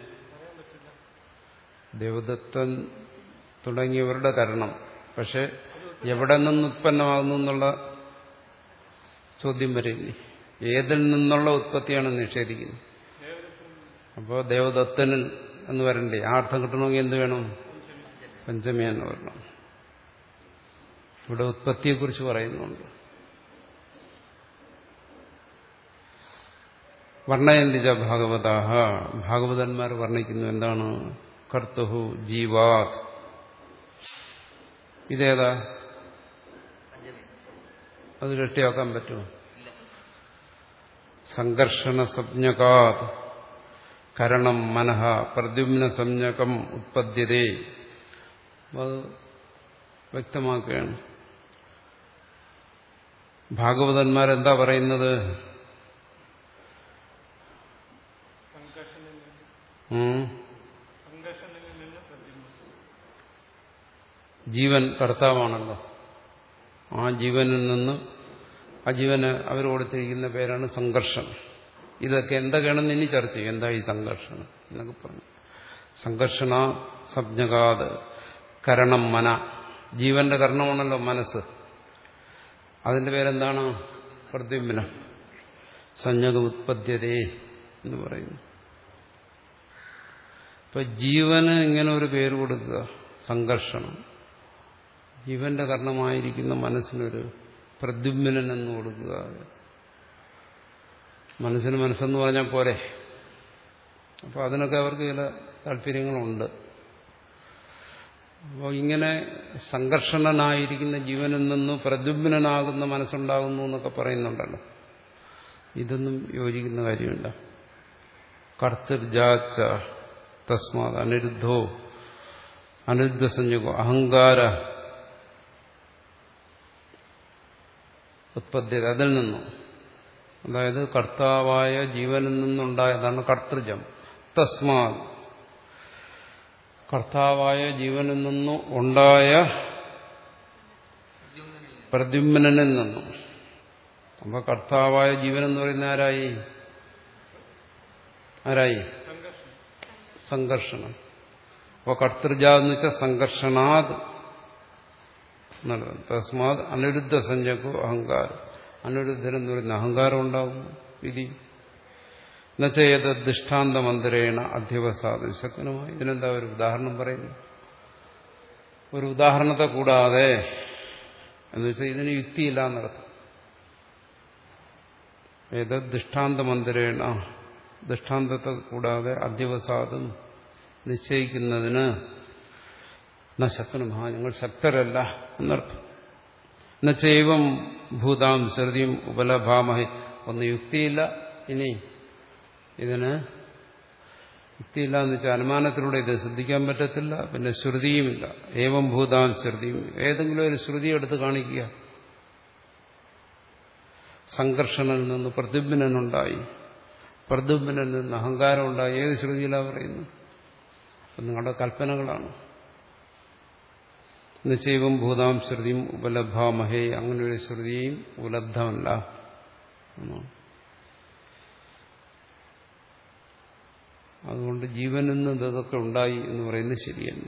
ദേവദത്തൻ തുടങ്ങിയവരുടെ കരണം, പക്ഷെ എവിടെ നിന്ന് ഉത്പന്നമാകുന്നു എന്നുള്ള ചോദ്യം വരില്ലേ? ഏതിൽ നിന്നുള്ള ഉത്പത്തിയാണ് നിഷേധിക്കുന്നത്. അപ്പോൾ ദേവദത്തനിൽ എന്ന് വരണ്ടേ? ആ അർത്ഥം കിട്ടണമെങ്കിൽ എന്ത് വേണം? പഞ്ചമി എന്ന് വരണം. ഇവിടെ ഉത്പത്തിയെക്കുറിച്ച് പറയുന്നുണ്ട്. വർണ്ണയന്തിച്ച ഭാഗവതാഹ, ഭാഗവതന്മാർ വർണ്ണിക്കുന്നു. എന്താണ്? കർത്തുഹു ജീവാത്. ഇതേതാ? അത് ഇരട്ടിയാക്കാൻ പറ്റുമോ? സംഘർഷണ സംജ്ഞകാത് കരണം മനഃ പ്രദ്യുമ്ന സംജ്ഞകം ഉത്പദ്യതേ. അത് വ്യക്തമാക്കുകയാണ്. ഭാഗവതന്മാരെന്താ പറയുന്നത്? ജീവൻ കർത്താവാണല്ലോ. ആ ജീവനിൽ നിന്ന് ആ ജീവന് അവർ കൊടുത്തിരിക്കുന്ന പേരാണ് സംഘർഷം. ഇതൊക്കെ എന്തൊക്കെയാണെന്ന് ഇനി ചർച്ച ചെയ്യും. എന്താ ഈ സംഘർഷണം എന്നൊക്കെ പറഞ്ഞു. സംഘർഷണ സംജ്ഞകാത് കരണം മന. ജീവന്റെ കരണമാണല്ലോ മനസ്സ്. അതിന്റെ പേരെന്താണ്? പ്രദ്യുമ്നം. സംജ്ഞക ഉത്പദ്യതേ എന്ന് പറയുന്നു. ഇപ്പൊ ജീവന് ഇങ്ങനെ ഒരു പേര് കൊടുക്കുക, സംഘർഷണം. ജീവന്റെ കാരണമായിരിക്കുന്ന മനസ്സിനൊരു പ്രദ്യുമ്നൻ എന്ന് കൊടുക്കുക. മനസ്സിന് മനസ്സെന്ന് പറഞ്ഞാൽ പോരെ. അപ്പോൾ അതിനൊക്കെ അവർക്ക് ചില താല്പര്യങ്ങളുണ്ട്. അപ്പോൾ ഇങ്ങനെ സംഘർഷണനായിരിക്കുന്ന ജീവനിൽ നിന്ന് പ്രദ്യുമ്നനാകുന്ന മനസ്സുണ്ടാകുന്നു എന്നൊക്കെ പറയുന്നുണ്ടല്ലോ. ഇതൊന്നും യോജിക്കുന്ന കാര്യമില്ല. കർത്തൃജാച്ച തസ്മാത് അനിരുദ്ധോ അനിരുദ്ധ സംയോഗോ അഹങ്കാര ഉത്പദ്ധ്യത. അതിൽ നിന്നും, അതായത് കർത്താവായ ജീവനിൽ നിന്നുണ്ടായതാണ് കർത്തൃജം. തസ്മാത് കർത്താവായ ജീവനിൽ നിന്നും ഉണ്ടായ പ്രദ്യുമ്നനിൽ നിന്നും. അപ്പൊ കർത്താവായ ജീവൻ എന്ന് പറയുന്ന ആരായി? ആരായി? സംഘർഷണം. അപ്പൊ കർത്തൃജ എന്ന് വെച്ചാൽ സംഘർഷണാത്. തസ്മാത് അനിരുദ്ധ സഞ്ജക്കോ അഹങ്കാരം. അനിരുദ്ധരെന്ന് പറയുന്ന അഹങ്കാരം ഉണ്ടാകും. വിധി എന്നുവെച്ചാൽ ദൃഷ്ടാന്ത മന്ദിരേണ അധ്യവസാദം. ശക്തമായി ഇതിനെന്താ ഒരു ഉദാഹരണം പറയുന്നു? ഒരു ഉദാഹരണത്തെ കൂടാതെ എന്ന് വെച്ചാൽ ഇതിന് യുക്തിയില്ല എന്നർത്ഥം. ഏത് ദൃഷ്ടാന്ത മന്ദിരേണ, ദൃഷ്ടാന്തത്തെ കൂടാതെ അധ്യവസാദം നിശ്ചയിക്കുന്നതിന് നശക്തനുമാ, ഞങ്ങൾ ശക്തരല്ല എന്നർത്ഥം. എന്നുവെച്ചൈവം ഭൂതാം ശ്രുതിയും ഉപലഭാമഹി. ഒന്ന് യുക്തിയില്ല, ഇനി ഇതിന് യുക്തിയില്ല എന്ന് വെച്ചാൽ അനുമാനത്തിലൂടെ ഇത് ശ്രദ്ധിക്കാൻ പറ്റത്തില്ല. പിന്നെ ശ്രുതിയുമില്ല. ഏവം ഭൂതാം ശ്രുതിയും, ഏതെങ്കിലും ഒരു ശ്രുതി എടുത്ത് കാണിക്കുക. സംഘർഷണിൽ നിന്ന് പ്രദ്യുമ്നനുണ്ടായി, പ്രദ്യുമ്നനിൽ നിന്ന് അഹങ്കാരം ഉണ്ടായി. ഏത് ശ്രുതിയിലാണ് പറയുന്നത്? അപ്പം നിങ്ങളുടെ കൽപ്പനകളാണ്. നിശ്ചൈവം ഭൂതാം ശ്രുതിയും ഉപലഭാമഹേ. അങ്ങനെയൊരു ശ്രുതിയും ഉപലബ്ധമല്ല. അതുകൊണ്ട് ജീവനിൽ നിന്ന് ഇതൊക്കെ ഉണ്ടായി എന്ന് പറയുന്നത് ശരിയല്ല.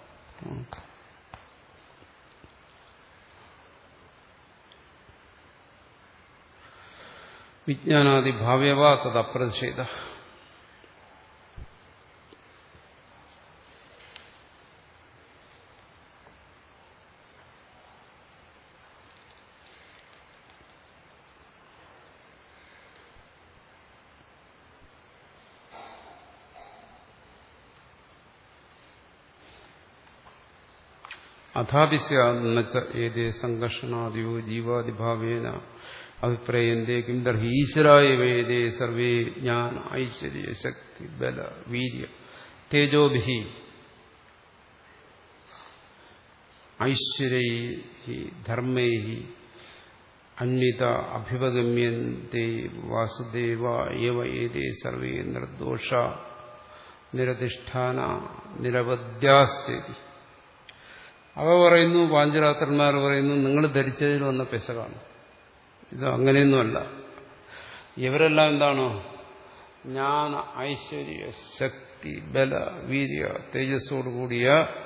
വിജ്ഞാനാദി ഭാവ്യവാ തത് അപ്രതിഷേധ. അഥാപിസ്യാന്നച്ച ഏതേ സംഘർഷണാദിയോ ജീവാദിഭാവേന അഭിപ്രയന്തേ കിം തർഹി ഈശ്വരായ വേദേ സർവേ ജ്ഞാന ഐശ്വര്യ ശക്തി ബല വീര്യ തേജോഭിഹി ഐശ്വര്യൈഹി ധർമ്മൈഹി അന്വിത അഭിവഗമ്യന്തേ വാസുദേവ ഏവ ഏതേ സർവേ നിർദോഷ നിരതിഷ്ഠാന നിരവധ്യാസ്യതി. അവ പറയുന്നു, പാഞ്ചരാത്രന്മാർ പറയുന്നു, നിങ്ങൾ ധരിച്ചതിൽ വന്ന പെശകാണ് ഇത്. അങ്ങനെയൊന്നുമല്ല. ഇവരെല്ലാം എന്താണോ ജ്ഞാന ഐശ്വര്യ ശക്തി ബല വീര്യ തേജസ്സോടുകൂടിയ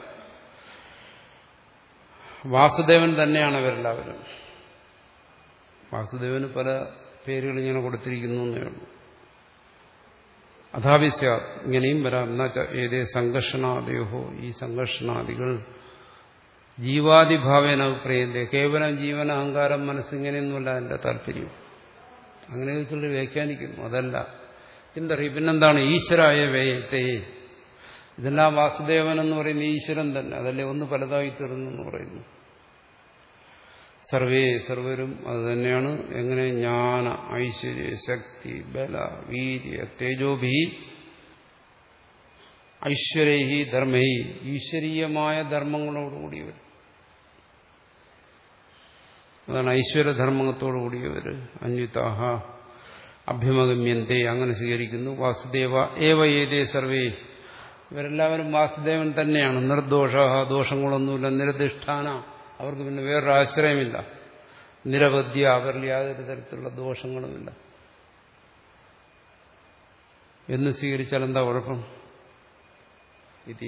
വാസുദേവൻ തന്നെയാണ് ഇവരെല്ലാവരും. വാസുദേവന് പല പേരുകൾ ഇങ്ങനെ കൊടുത്തിരിക്കുന്നു എന്നേ ഉള്ളൂ. അഥാപിസ്യ ഇങ്ങനെയും വരാം. എന്നുവെച്ചാൽ ഏതേ സംഘർഷണാദിയോ, ഈ സംഘർഷണാദികൾ ജീവാദിഭാവേന അഭിപ്രയന്തേ, കേവലം ജീവന അഹങ്കാരം മനസ്സിങ്ങനെയൊന്നുമല്ല അതിന്റെ താല്പര്യം. അങ്ങനെ വെച്ചുള്ള വ്യാഖ്യാനിക്കുന്നു. അതല്ല. എന്തറിയ പിന്നെന്താണ്? ഈശ്വരായ വേയത്തെ. ഇതെല്ലാം വാസുദേവൻ എന്ന് പറയുന്ന ഈശ്വരൻ തന്നെ. അതല്ലേ ഒന്ന് പലതായി തീർന്നു എന്ന് പറയുന്നു. സർവേ സർവരും അത് തന്നെയാണ്. എങ്ങനെ? ജ്ഞാന ഐശ്വര്യ ശക്തി ബല വീര്യ തേജോഭി ഐശ്വര്യൈഹി ധർമ്മൈ, ഈശ്വരീയമായ ധർമ്മങ്ങളോടുകൂടിയവർ. അതാണ് ഐശ്വര്യധർമ്മത്തോടുകൂടിയവർ. അന്വിതാഹ അഭ്യമഗമ്യന്തേ, അങ്ങനെ സ്വീകരിക്കുന്നു. വാസുദേവ ഏവ ഏതേ സർവേ, ഇവരെല്ലാവരും വാസുദേവൻ തന്നെയാണ്. നിർദോഷ, ദോഷങ്ങളൊന്നുമില്ല. നിരധിഷ്ഠാന, അവർക്ക് പിന്നെ വേറൊരു ആശ്രയമില്ല. നിരവധ്യ, അവരിൽ യാതൊരു തരത്തിലുള്ള ദോഷങ്ങളുമില്ല എന്ന് സ്വീകരിച്ചാൽ എന്താ കുഴപ്പം? ഇതി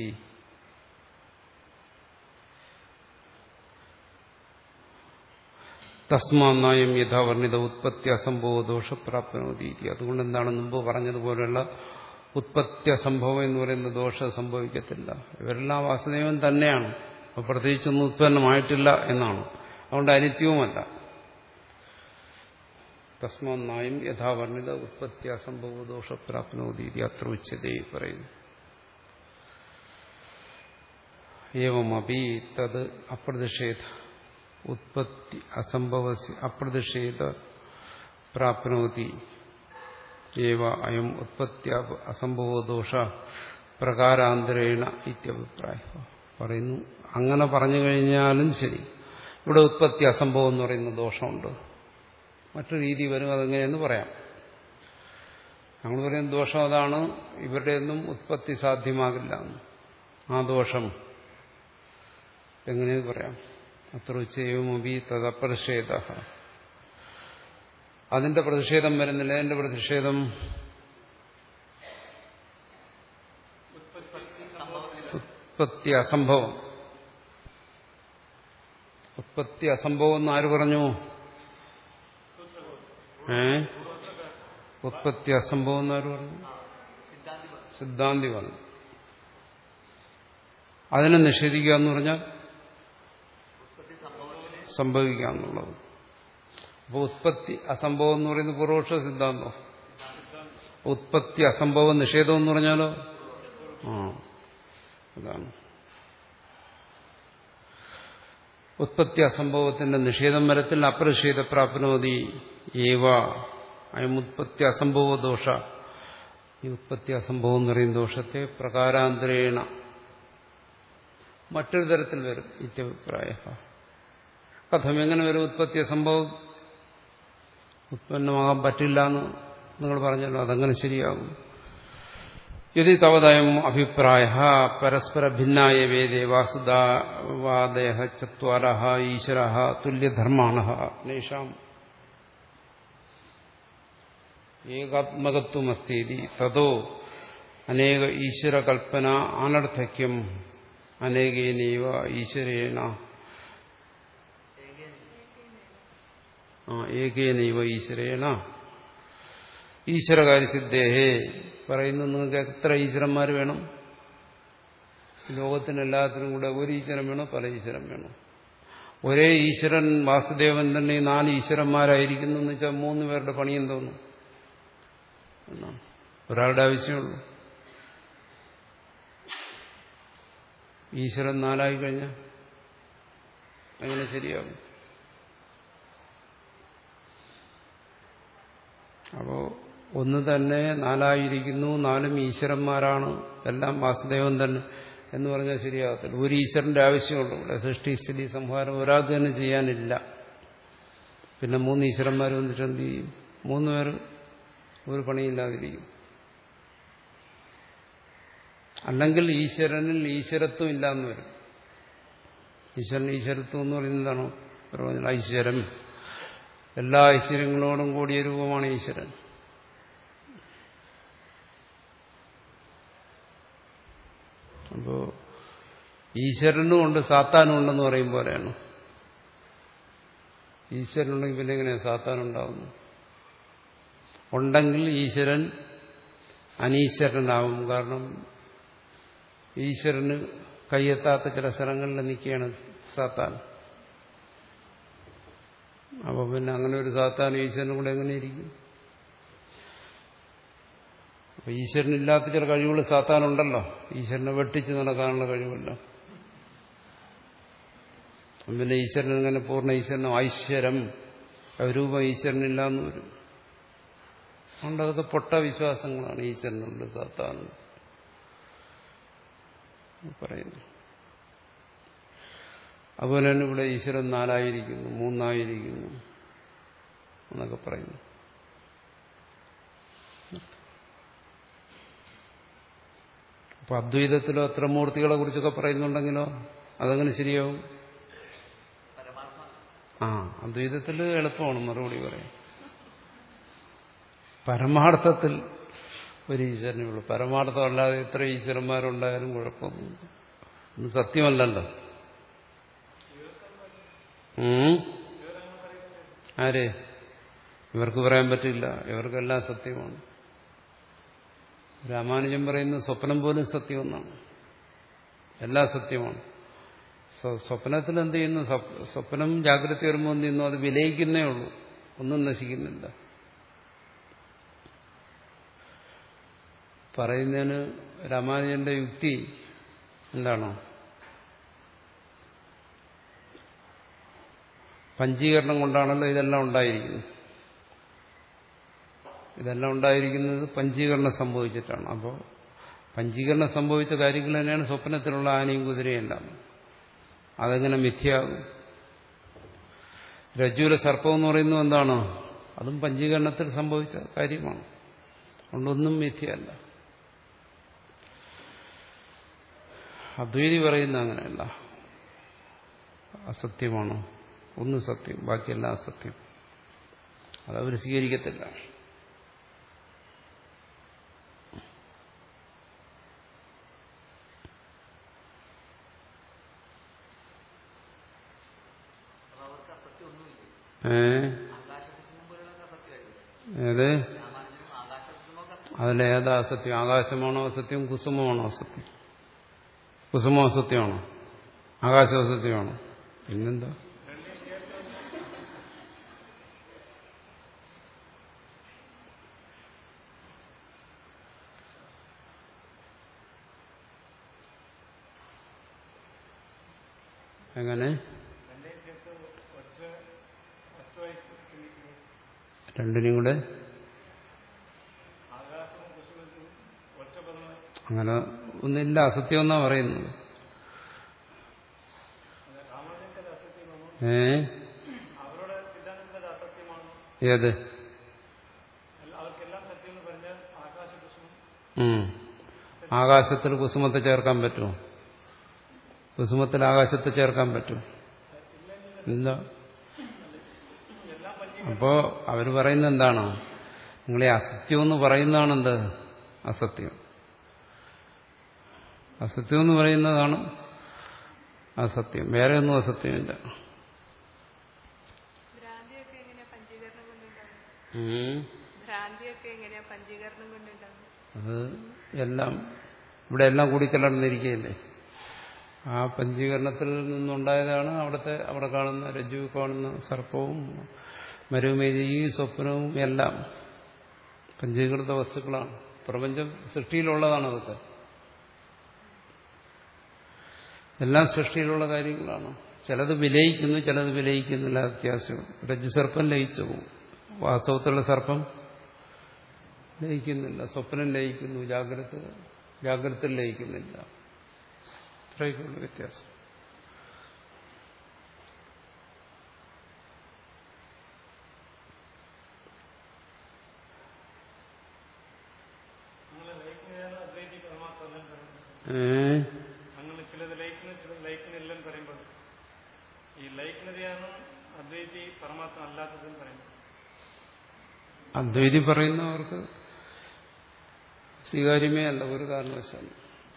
തസ്മാന്നായം യഥാവർണിത ഉത്പത്തി അസംഭവ ദോഷപ്രാപ്നോതി. അതുകൊണ്ട് എന്താണ് മുമ്പ് പറഞ്ഞതുപോലെയുള്ള ഉത്പത്തി അസംഭവം എന്ന് പറയുന്ന ദോഷം സംഭവിക്കത്തില്ല. ഇവരെല്ലാം വാസുദേവൻ തന്നെയാണ്, അപ്പോൾ പ്രത്യേകിച്ചൊന്നും ഉത്പന്നമായിട്ടില്ല എന്നാണ്. അതുകൊണ്ട് അനിത്യവുമല്ല. തസ്മാന്നായും യഥാവർണിത ഉത്പത്തി അസംഭവ ദോഷപ്രാപ്നോതി അത്ര ഉച്ചതേ പറയുന്നു. ഏവമപി തത് അപ്രതിഷേധ ഉത്പത്തി അസംഭവ അപ്രതിഷേധ പ്രാപ്നോതി ഏവ അയം ഉത്പത്തി അസംഭവ ദോഷ പ്രകാരാന്തരേണ ഇത്യഭിപ്രായം പറയുന്നു. അങ്ങനെ പറഞ്ഞു കഴിഞ്ഞാലും ശരി, ഇവിടെ ഉത്പത്തി അസംഭവം എന്ന് പറയുന്ന ദോഷമുണ്ട്. മറ്റു രീതി വരും, അതെങ്ങനെയെന്ന് പറയാം. ഞങ്ങൾ പറയുന്ന ദോഷം അതാണ്, ഇവരുടെ ഒന്നും ഉത്പത്തി സാധ്യമാകില്ല. ആ ദോഷം എങ്ങനെയെന്ന് പറയാം. അത്ര ഉച്ചയവുമപി തദപ്രതിഷേധ, അതിന്റെ പ്രതിഷേധം വരുന്നില്ല. അതിന്റെ പ്രതിഷേധം ഉത്പത്തി അസംഭവം. ഉത്പത്തി അസംഭവം എന്ന് ആര് പറഞ്ഞു? ഏ ഉത്പത്തി അസംഭവം എന്ന് ആര് പറഞ്ഞു? സിദ്ധാന്തി പറഞ്ഞു. അതിനെ നിഷേധിക്കുക എന്ന് പറഞ്ഞാൽ സംഭവിക്കുക എന്നുള്ളത്. അപ്പോൾ ഉത്പത്തി അസംഭവം എന്ന് പറയുന്നത് പൂർവപക്ഷ സിദ്ധാന്തം. ഉത്പത്തി അസംഭവം നിഷേധം എന്ന് പറഞ്ഞാലോ ആ അതാണ്. ഉത്പത്തി അസംഭവത്തിന്റെ നിഷേധം വരത്തിൽ അപ്രതിഷേധ പ്രാപ്നോതി ഏവ അയം ഉത്പത്തി അസംഭവ ദോഷ. ഈ ഉത്പത്തി അസംഭവം എന്ന് പറയുന്ന ദോഷത്തെ പ്രകാരാന്തരേണ മറ്റൊരു തരത്തിൽ വരും. ഇത്യഭിപ്രായ കഥം എങ്ങനെ വരും? ഉത്പത്തി അസംഭവം ഉത്പന്നമാകാൻ പറ്റില്ല എന്ന് നിങ്ങൾ പറഞ്ഞല്ലോ, അതെങ്ങനെ ശരിയാകും? യദി തവദയം അഭിപ്രായ പരസ്പര ഭിന്നായ വേദേ വാസുദേവാദയ ചത്വാരഃ ഈശ്വരഃ തുല്യധർമാണഃ നേഷാം ഏകാത്മകത്വമസ്തി തതോ അനേക ഈശ്വരകൽപ്പന അനർത്ഥക്യം അനേകേനൈവ ഈശ്വരേണ ഏകേനൈവ ഈശ്വരേണ ഈശ്വരകാര്യസിദ്ധേഹേ പറയുന്നു. നിങ്ങൾക്ക് എത്ര ഈശ്വരന്മാർ വേണം? ലോകത്തിനെല്ലാത്തിനും കൂടെ ഒരു ഈശ്വരൻ വേണോ പല ഈശ്വരൻ വേണോ? ഒരേ ഈശ്വരൻ വാസുദേവൻ തന്നെ നാല് ഈശ്വരന്മാരായിരിക്കുന്നു എന്ന് വെച്ചാൽ മൂന്ന് പേരുടെ പണി എന്തോന്നു? ഒരാളുടെ ആവശ്യമുള്ളൂ. ഈശ്വരൻ നാലായി കഴിഞ്ഞാൽ അങ്ങനെ ശരിയാകും. അപ്പോ ഒന്ന് തന്നെ നാലായിരിക്കുന്നു, നാലും ഈശ്വരന്മാരാണ്, എല്ലാം വാസുദേവൻ തന്നെ എന്ന് പറഞ്ഞാൽ ശരിയാകത്തില്ല. ഒരു ഈശ്വരന്റെ ആവശ്യമുള്ളൂ. ഇവിടെ സൃഷ്ടി സ്ഥിതി സംഹാരം ഒരാൾക്ക് തന്നെ ചെയ്യാനില്ല. പിന്നെ മൂന്ന് ഈശ്വരന്മാർ വന്നിട്ട് എന്ത് ചെയ്യും? മൂന്ന് പേർ ഒരു പണിയില്ലാതിരിക്കും. അല്ലെങ്കിൽ ഈശ്വരനിൽ ഈശ്വരത്വം ഇല്ലാന്ന് വരും. ഈശ്വരൻ ഈശ്വരത്വം എന്ന് പറയുന്നതാണോ? ഐശ്വര്യം, എല്ലാ ഐശ്വര്യങ്ങളോടും കൂടിയ രൂപമാണ് ഈശ്വരൻ. അപ്പോ ഈശ്വരനും ഉണ്ട് സാത്താനും ഉണ്ടെന്ന് പറയും പോലെയാണ്. ഈശ്വരനുണ്ടെങ്കിൽ പിന്നെ എങ്ങനെയാണ് സാത്താനുണ്ടാവുന്നു? ഉണ്ടെങ്കിൽ ഈശ്വരൻ അനീശ്വരനാവും. കാരണം ഈശ്വരന് കയ്യെത്താത്ത ചില സ്ഥലങ്ങളിൽ നിൽക്കുകയാണ് സാത്താൻ. അപ്പൊ പിന്നെ അങ്ങനെ ഒരു സാത്താനും ഈശ്വരനും കൂടെ എങ്ങനെ ഇരിക്കും? അപ്പൊ ഈശ്വരനില്ലാത്ത ചില കഴിവുകൾ സാത്താനുണ്ടല്ലോ. ഈശ്വരനെ വെട്ടിച്ച് നടക്കാനുള്ള കഴിവല്ല. പിന്നെ ഈശ്വരൻ എങ്ങനെ പൂർണ്ണ ഈശ്വരനോ? ഐശ്വര്യം രൂപം ഈശ്വരനില്ലാന്ന് വരും. അതുകൊണ്ട് അതൊക്കെ പൊട്ട വിശ്വാസങ്ങളാണ്. ഈശ്വരനുണ്ട് സാത്താനുണ്ട് പറയുന്നു. അതുപോലെ തന്നെ ഇവിടെ ഈശ്വരൻ നാലായിരിക്കുന്നു, മൂന്നായിരിക്കുന്നു എന്നൊക്കെ പറയുന്നു. അപ്പൊ അദ്വൈതത്തിലോ അത്ര മൂർത്തികളെ കുറിച്ചൊക്കെ പറയുന്നുണ്ടെങ്കിലോ അതങ്ങനെ ശരിയാവും? ആ അദ്വൈതത്തിൽ എളുപ്പമാണ് മറുപടി പറയാം. പരമാർത്ഥത്തിൽ ഒരു ഈശ്വരനേ ഉള്ളൂ. പരമാർത്ഥമല്ലാതെ എത്ര ഈശ്വരന്മാരുണ്ടായാലും കുഴപ്പമൊന്നുമില്ല. ഒന്നും സത്യമല്ലല്ലോ. ആര്? ഇവർക്ക് പറയാൻ പറ്റില്ല, ഇവർക്കെല്ലാം സത്യമാണ്. രാമാനുജൻ പറയുന്ന സ്വപ്നം പോലും സത്യമെന്നാണ്, എല്ലാം സത്യമാണ്. സ്വപ്നത്തിൽ എന്ത് ചെയ്യുന്നു? സ്വപ്നം ജാഗ്രത വരുമ്പോൾ എന്ത് ചെയ്യുന്നു? അത് വിലയിക്കുന്നേ ഉള്ളൂ, ഒന്നും നശിക്കുന്നില്ല. പറയുന്നതിന് രാമാനുജന്റെ യുക്തി എന്താണോ? പഞ്ചീകരണം കൊണ്ടാണല്ലോ ഇതെല്ലാം ഉണ്ടായിരിക്കുന്നത്. ഇതെല്ലാം ഉണ്ടായിരിക്കുന്നത് പഞ്ചീകരണം സംഭവിച്ചിട്ടാണ്. അപ്പോൾ പഞ്ചീകരണം സംഭവിച്ച കാര്യങ്ങൾ തന്നെയാണ് സ്വപ്നത്തിലുള്ള ആനയും കുതിരയും എല്ലാം. അതെങ്ങനെ മിഥ്യയാകും? രജ്ജുവിലെ സർപ്പം എന്ന് പറയുന്നത് എന്താണ്? അതും പഞ്ചീകരണത്തിൽ സംഭവിച്ച കാര്യമാണ്. അതുകൊണ്ടൊന്നും മിഥ്യയല്ല. അദ്വൈതി പറയുന്ന അങ്ങനെയല്ല, അസത്യമാണോ? ഒന്ന് സത്യം, ബാക്കിയെല്ലാം അസത്യം. അതവർ സ്വീകരിക്കത്തില്ല. ഏത്? അതിലേതാ അസത്യം? ആകാശമാണോ അസത്യം? കുസുമമാണോ അസത്യം? കുസുമം അസത്യമാണോ? ആകാശം അസത്യമാണോ? പിന്നെന്താ? എങ്ങനെ? രണ്ടിനും കൂടെ അങ്ങനെ ഒന്നില്ല, അസത്യം എന്നാ പറയുന്നത്. ഏ ഏത്? ആകാശത്തിൽ കുസുമത്തെ ചേർക്കാൻ പറ്റുമോ? കുസുമത്തിൽ ആകാശത്തെ ചേർക്കാൻ പറ്റും? ഇല്ല. അപ്പോ അവർ പറയുന്നത് എന്താണ്? നിങ്ങളെ അസത്യം എന്ന് പറയുന്നതാണെന്ത്? അസത്യം. അസത്യം എന്ന് പറയുന്നതാണ് അസത്യം, വേറെ ഒന്നും അസത്യമില്ല. അത് എല്ലാം ഇവിടെ എല്ലാം കൂടിക്കലർന്നിരിക്കുകയല്ലേ. ആ പഞ്ചീകരണത്തിൽ നിന്നുണ്ടായതാണ് അവിടുത്തെ അവിടെ കാണുന്ന രജ്ജു കാണുന്ന സർപ്പവും മരുമേതിയും സ്വപ്നവും എല്ലാം പഞ്ചീകൃത വസ്തുക്കളാണ്. പ്രപഞ്ചം സൃഷ്ടിയിലുള്ളതാണ്. അതൊക്കെ എല്ലാം സൃഷ്ടിയിലുള്ള കാര്യങ്ങളാണ്. ചിലത് വിലയിക്കുന്നു, ചിലത് വിലയിക്കുന്നില്ല. വ്യത്യാസം. രജ്ജു സർപ്പം ലയിച്ചു പോകും, വാസ്തവത്തിലുള്ള സർപ്പം ലയിക്കുന്നില്ല. സ്വപ്നം ലയിക്കുന്നു, ജാഗ്രത ജാഗ്രത ലയിക്കുന്നില്ല. അത്രയ്ക്കുള്ള വ്യത്യാസം. അദ്വൈതി പറയുന്നവർക്ക് സ്വീകാര്യമേ അല്ല ഒരു കാരണവശാലും.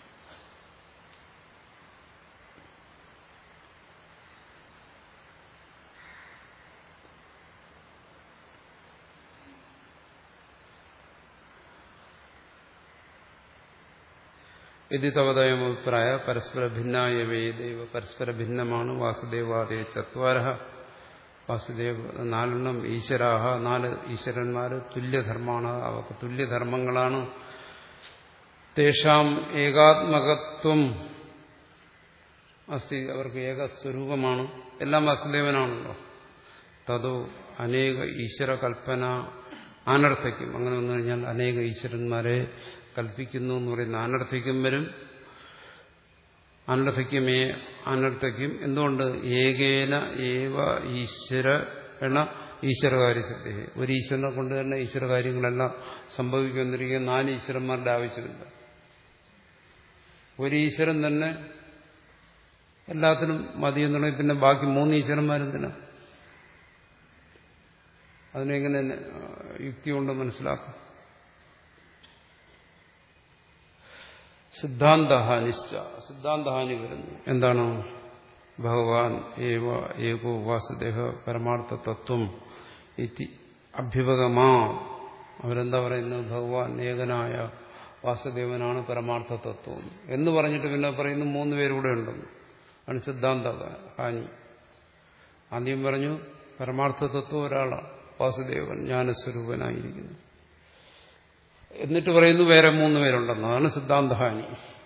ഇത് തവതയം അഭിപ്രായ പരസ്പര ഭിന്നായ വേദൈവ. പരസ്പര ഭിന്നമാണ് വാസുദേവാദേ ചത്വാര. വാസുദേവ നാലെണ്ണം ഈശ്വരാഹ, നാല് ഈശ്വരന്മാർ. തുല്യധർമ്മാണ്, അവർക്ക് തുല്യധർമ്മങ്ങളാണ്. തേഷാം ഏകാത്മകത്വം അസ്തി, അവർക്ക് ഏകസ്വരൂപമാണ്. എല്ലാം വാസുദേവനാണല്ലോ. തതോ അനേക ഈശ്വര കൽപ്പന അനർത്ഥയ്ക്കും. അങ്ങനെ വന്നു കഴിഞ്ഞാൽ അനേക ഈശ്വരന്മാരെ കൽപ്പിക്കുന്നു എന്ന് പറയുന്ന അനർത്ഥയ്ക്കും വരും. അനർത്ഥയ്ക്കുമേ അനർത്ഥയ്ക്കും. എന്തുകൊണ്ട്? ഏകേന ഏവ ഈശ്വര ഈശ്വരകാര്യസിദ്ധി. ഒരു ഈശ്വരനെ കൊണ്ട് തന്നെ ഈശ്വര കാര്യങ്ങളെല്ലാം സംഭവിക്കുന്നിരിക്കുന്ന നാല് ഈശ്വരന്മാരുടെ ആവശ്യമില്ല. ഒരു ഈശ്വരൻ തന്നെ എല്ലാത്തിനും മതിയെന്നുണ്ടെങ്കിൽ പിന്നെ ബാക്കി മൂന്ന് ഈശ്വരന്മാരെന്തിനാ? അതിനെങ്ങനെ യുക്തി കൊണ്ട് മനസ്സിലാക്കും? സിദ്ധാന്തഹാനിശ്ച, സിദ്ധാന്തഹാനി വരുന്നു. എന്താണ്? ഭഗവാൻ ഏവ ഏകോ വാസുദേഹ പരമാർത്ഥ തത്വം ഇതി അഭ്യുപഗമാ. അവരെന്താ പറയുന്നത്? ഭഗവാൻ ഏകനായ വാസുദേവനാണ് പരമാർത്ഥ തത്വം എന്ന് പറഞ്ഞിട്ട് പിന്നെ പറയുന്നു മൂന്ന് പേരൂടെ ഉണ്ടെന്ന്. ആണ് സിദ്ധാന്ത ഹാനി. ആദ്യം പറഞ്ഞു പരമാർത്ഥ തത്വം ഒരാളാണ്, വാസുദേവൻ ജ്ഞാനസ്വരൂപനായിരിക്കുന്നു. എന്നിട്ട് പറയുന്നു വേറെ മൂന്ന് പേരുണ്ടെന്ന്. അതാണ് സിദ്ധാന്തഹാനി.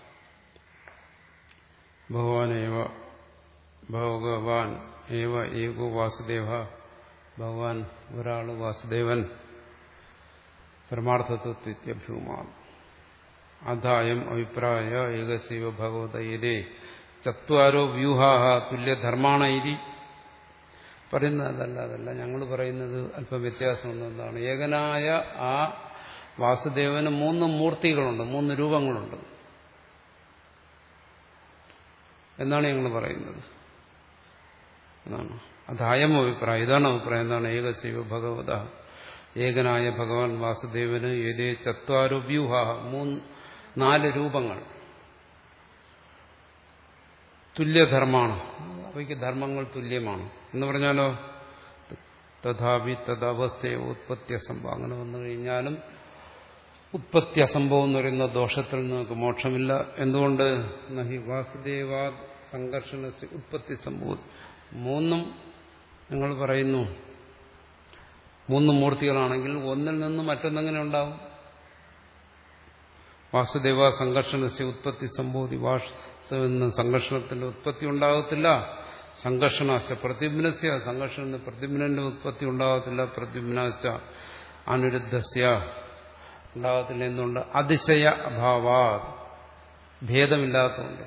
ഭഗവാനേവ ഭഗവാൻ ഏവ ഏകോ വാസുദേവ. ഭഗവാൻ ഒരാള് വാസുദേവൻ പരമാർത്ഥതത്വഭ്യൂമാൻ. അധായം അഭിപ്രായ ഏകസൈവ ഭഗവതയതേ ചത്വാരോ വ്യൂഹാഹ തുല്യധർമാണ ഇതി. പറയുന്നതല്ല, അതല്ല ഞങ്ങൾ പറയുന്നത് അല്പം വ്യത്യാസം. എന്താണ്? ഏകനായ ആ വാസുദേവന് മൂന്ന് മൂർത്തികളുണ്ട്, മൂന്ന് രൂപങ്ങളുണ്ട് എന്നാണ് ഞങ്ങൾ പറയുന്നത്. എന്നാണ് അധായം അഭിപ്രായം. ഇതാണ് അഭിപ്രായം. എന്താണ്? ഏകസൈവ ഭഗവത, ഏകനായ ഭഗവാൻ വാസുദേവന് ഏതേ ചത്വാരോ വ്യൂഹ, മൂന്ന് നാല് രൂപങ്ങൾ തുല്യധർമാണ്. അവയ്ക്ക് ധർമ്മങ്ങൾ തുല്യമാണ് എന്ന് പറഞ്ഞാലോ തഥാപി തദവസ്ഥയെ ഉത്പത്തി അസംഭവം. അങ്ങനെ വന്നു കഴിഞ്ഞാലും ഉത്പത്തി അസംഭവം എന്ന് പറയുന്ന ദോഷത്തിൽ നിങ്ങൾക്ക് മോക്ഷമില്ല. എന്തുകൊണ്ട്? നഹി വാസുദേവാ സംഘർഷണ ഉത്പത്തി സംഭവം. മൂന്നും നിങ്ങൾ പറയുന്നു മൂന്ന് മൂർത്തികളാണെങ്കിൽ ഒന്നിൽ നിന്ന് മറ്റൊന്നെങ്ങനെ ഉണ്ടാവും? വാസുദേവ സംഘർഷണസ്യ ഉത്പത്തി സംഭവതി. വാസുവിന് സംഘർഷണത്തിന്റെ ഉത്പത്തി ഉണ്ടാകത്തില്ല. സംഘർഷണസ്യ പ്രതിബിംബനസ്യ, സംഘർഷണ പ്രതിബിംബന്റെ ഉത്പത്തി ഉണ്ടാകത്തില്ല. പ്രതിബിംബനസ്യ അനിരുദ്ധസ്യ ഉണ്ടാകത്തില്ല. എന്തുകൊണ്ട്? അതിശയ അഭാവാ, ഭേദമില്ലാത്തതുകൊണ്ട്.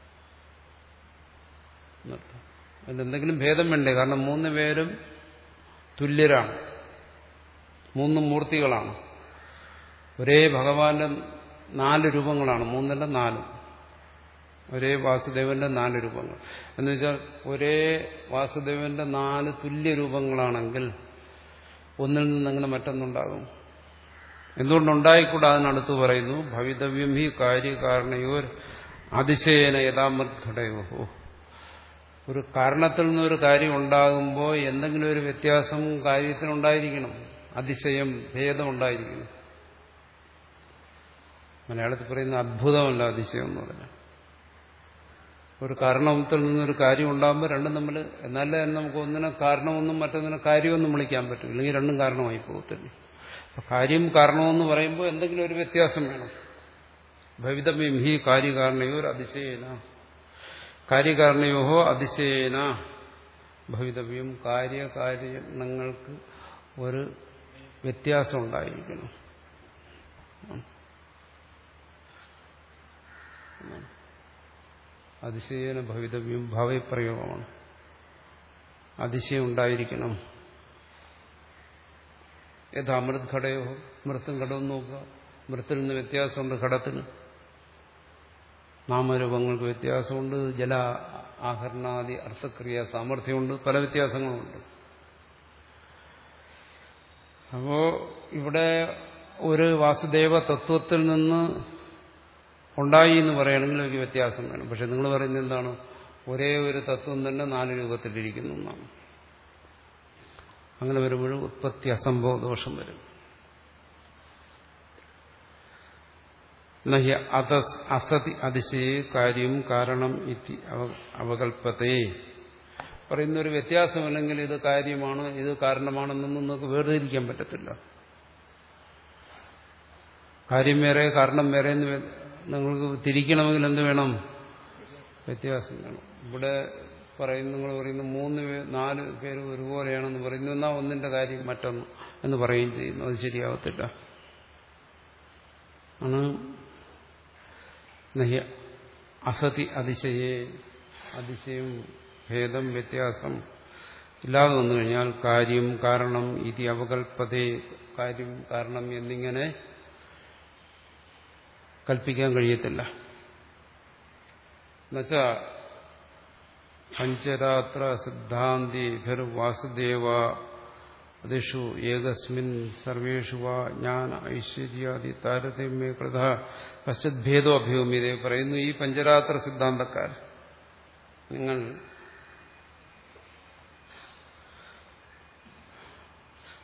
അതിലെന്തെങ്കിലും ഭേദം വേണ്ടേ? കാരണം മൂന്ന് പേരും തുല്യരാണ്, മൂന്ന് മൂർത്തികളാണ്. ഒരേ ഭഗവാന്റെ നാല് രൂപങ്ങളാണ്, മൂന്നല്ല നാലും. ഒരേ വാസുദേവന്റെ നാല് രൂപങ്ങൾ എന്ന് വെച്ചാൽ ഒരേ വാസുദേവന്റെ നാല് തുല്യ രൂപങ്ങളാണെങ്കിൽ ഒന്നിൽ നിന്നങ്ങനെ മറ്റൊന്നുണ്ടാകും. എന്തുകൊണ്ടുണ്ടായിക്കൂടാ? അതിനടുത്ത് പറയുന്നു ഭവിതവ്യം ഹി കാര്യകാരണയോർ അതിശയേന യഥാമൃഘടയോ. ഒരു കാരണത്തിൽ നിന്നൊരു കാര്യം ഉണ്ടാകുമ്പോൾ എന്തെങ്കിലും ഒരു വ്യത്യാസം കാര്യത്തിനുണ്ടായിരിക്കണം, അതിശയം ഭേദം ഉണ്ടായിരിക്കണം. മലയാളത്തിൽ പറയുന്ന അത്ഭുതമല്ല അതിശയം എന്ന് പറഞ്ഞാൽ. ഒരു കാരണത്തിൽ നിന്നൊരു കാര്യം ഉണ്ടാകുമ്പോൾ രണ്ടും തമ്മിൽ, എന്നാലേ നമുക്ക് ഒന്നിനെ കാരണമൊന്നും മറ്റൊന്നിനെ കാര്യമൊന്നും വിളിക്കാൻ പറ്റും. ഇല്ലെങ്കിൽ രണ്ടും കാരണമായി പോകത്തില്ല. അപ്പൊ കാര്യം കാരണമെന്ന് പറയുമ്പോൾ എന്തെങ്കിലും ഒരു വ്യത്യാസം വേണം. ഭവിതവ്യം ഹി കാര്യകാരണയോ അതിശയേന, കാര്യകാരണയോഹോ അതിശയേന ഭവിതവ്യം. കാര്യകാരണങ്ങൾക്ക് ഒരു വ്യത്യാസം ഉണ്ടായിരിക്കണം. അതിശയേന ഭവിതവ്യം ഭാവപ്രയോഗമാണ്. അതിശയം ഉണ്ടായിരിക്കണം. യഥാ അമൃത് ഘടയോ, മൃത്തും ഘടവും നോക്കുക. മൃത്തിൽ നിന്ന് വ്യത്യാസമുണ്ട്, ഘടത്തിന് നാമരൂപങ്ങൾക്ക് വ്യത്യാസമുണ്ട്, ജല ആഹരണാദി അർത്ഥക്രിയ സാമർഥ്യമുണ്ട്, പല വ്യത്യാസങ്ങളുമുണ്ട്. അപ്പോ ഇവിടെ ഒരു വാസുദേവ തത്വത്തിൽ നിന്ന് ഉണ്ടായി എന്ന് പറയുകയാണെങ്കിൽ ഒരു വ്യത്യാസം വേണം. പക്ഷെ നിങ്ങൾ പറയുന്നത് എന്താണ്? ഒരേ ഒരു തത്വം തന്നെ നാല് രൂപത്തിലിരിക്കുന്നു എന്നാണ്. അങ്ങനെ വരുമ്പോഴും ഉത്പത്തി അസംഭവ ദോഷം വരും. നഹ്യ അസതി അതിശയേ കാര്യം കാരണം ഇതി അവകൽപ്പതേ. പറയുന്നൊരു വ്യത്യാസമല്ലെങ്കിൽ ഇത് കാര്യമാണ് ഇത് കാരണമാണെന്നൊന്നും നിങ്ങൾക്ക് വേർതിരിക്കാൻ പറ്റത്തില്ല. കാര്യം വേറെ കാരണം വേറെ എന്ന് നിങ്ങൾക്ക് തിരിക്കണമെങ്കിൽ എന്ത് വേണം? വ്യത്യാസം വേണം. ഇവിടെ പറയുന്നു, നിങ്ങൾ പറയുന്നു മൂന്ന് നാല് പേര് ഒരുപോലെയാണെന്ന് പറയുന്നു, എന്നാൽ ഒന്നിന്റെ കാര്യം മറ്റൊന്ന് എന്ന് പറയുകയും ചെയ്യുന്നു. അത് ശരിയാവത്തില്ല. ആണ് നഹ്യ അസതി അതിശയേ. അതിശയം ഭേദം വ്യത്യാസം ഇല്ലാതെ വന്നു കഴിഞ്ഞാൽ കാര്യം കാരണം ഇതി അവകൽപ്പതേ. കാര്യം കാരണം എന്നിങ്ങനെ കൽപ്പിക്കാൻ കഴിയത്തില്ല. എന്നുവെച്ചാ പഞ്ചരാത്ര സിദ്ധാന്തി വാസുദേവ അതിഷു ഏകസ്മിൻ സർവേഷു വാ ജ്ഞാന ഐശ്വര്യാദി താരതമ്യ കൃത കശ്ചിത് ഭേദോ അഭ്യൂമ്യതയെ പറയുന്നു. ഈ പഞ്ചരാത്ര സിദ്ധാന്തക്കാർ, നിങ്ങൾ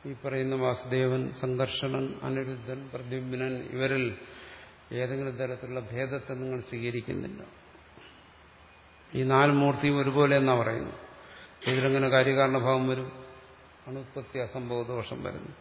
ഈ പറയുന്ന വാസുദേവൻ, സംഘർഷണൻ, അനിരുദ്ധൻ, പ്രദ്യുമ്നൻ ഇവരിൽ ഏതെങ്കിലും തരത്തിലുള്ള ഭേദത്തെ നിങ്ങൾ സ്വീകരിക്കുന്നില്ല. ഈ നാല് മൂർത്തിയും ഒരുപോലെ എന്നാ പറയുന്നു. ഇതിലെങ്ങനെ കാര്യകാരണഭാവം വരും? അണുത്പത്തി അസംഭവ ദോഷം വരുന്നു.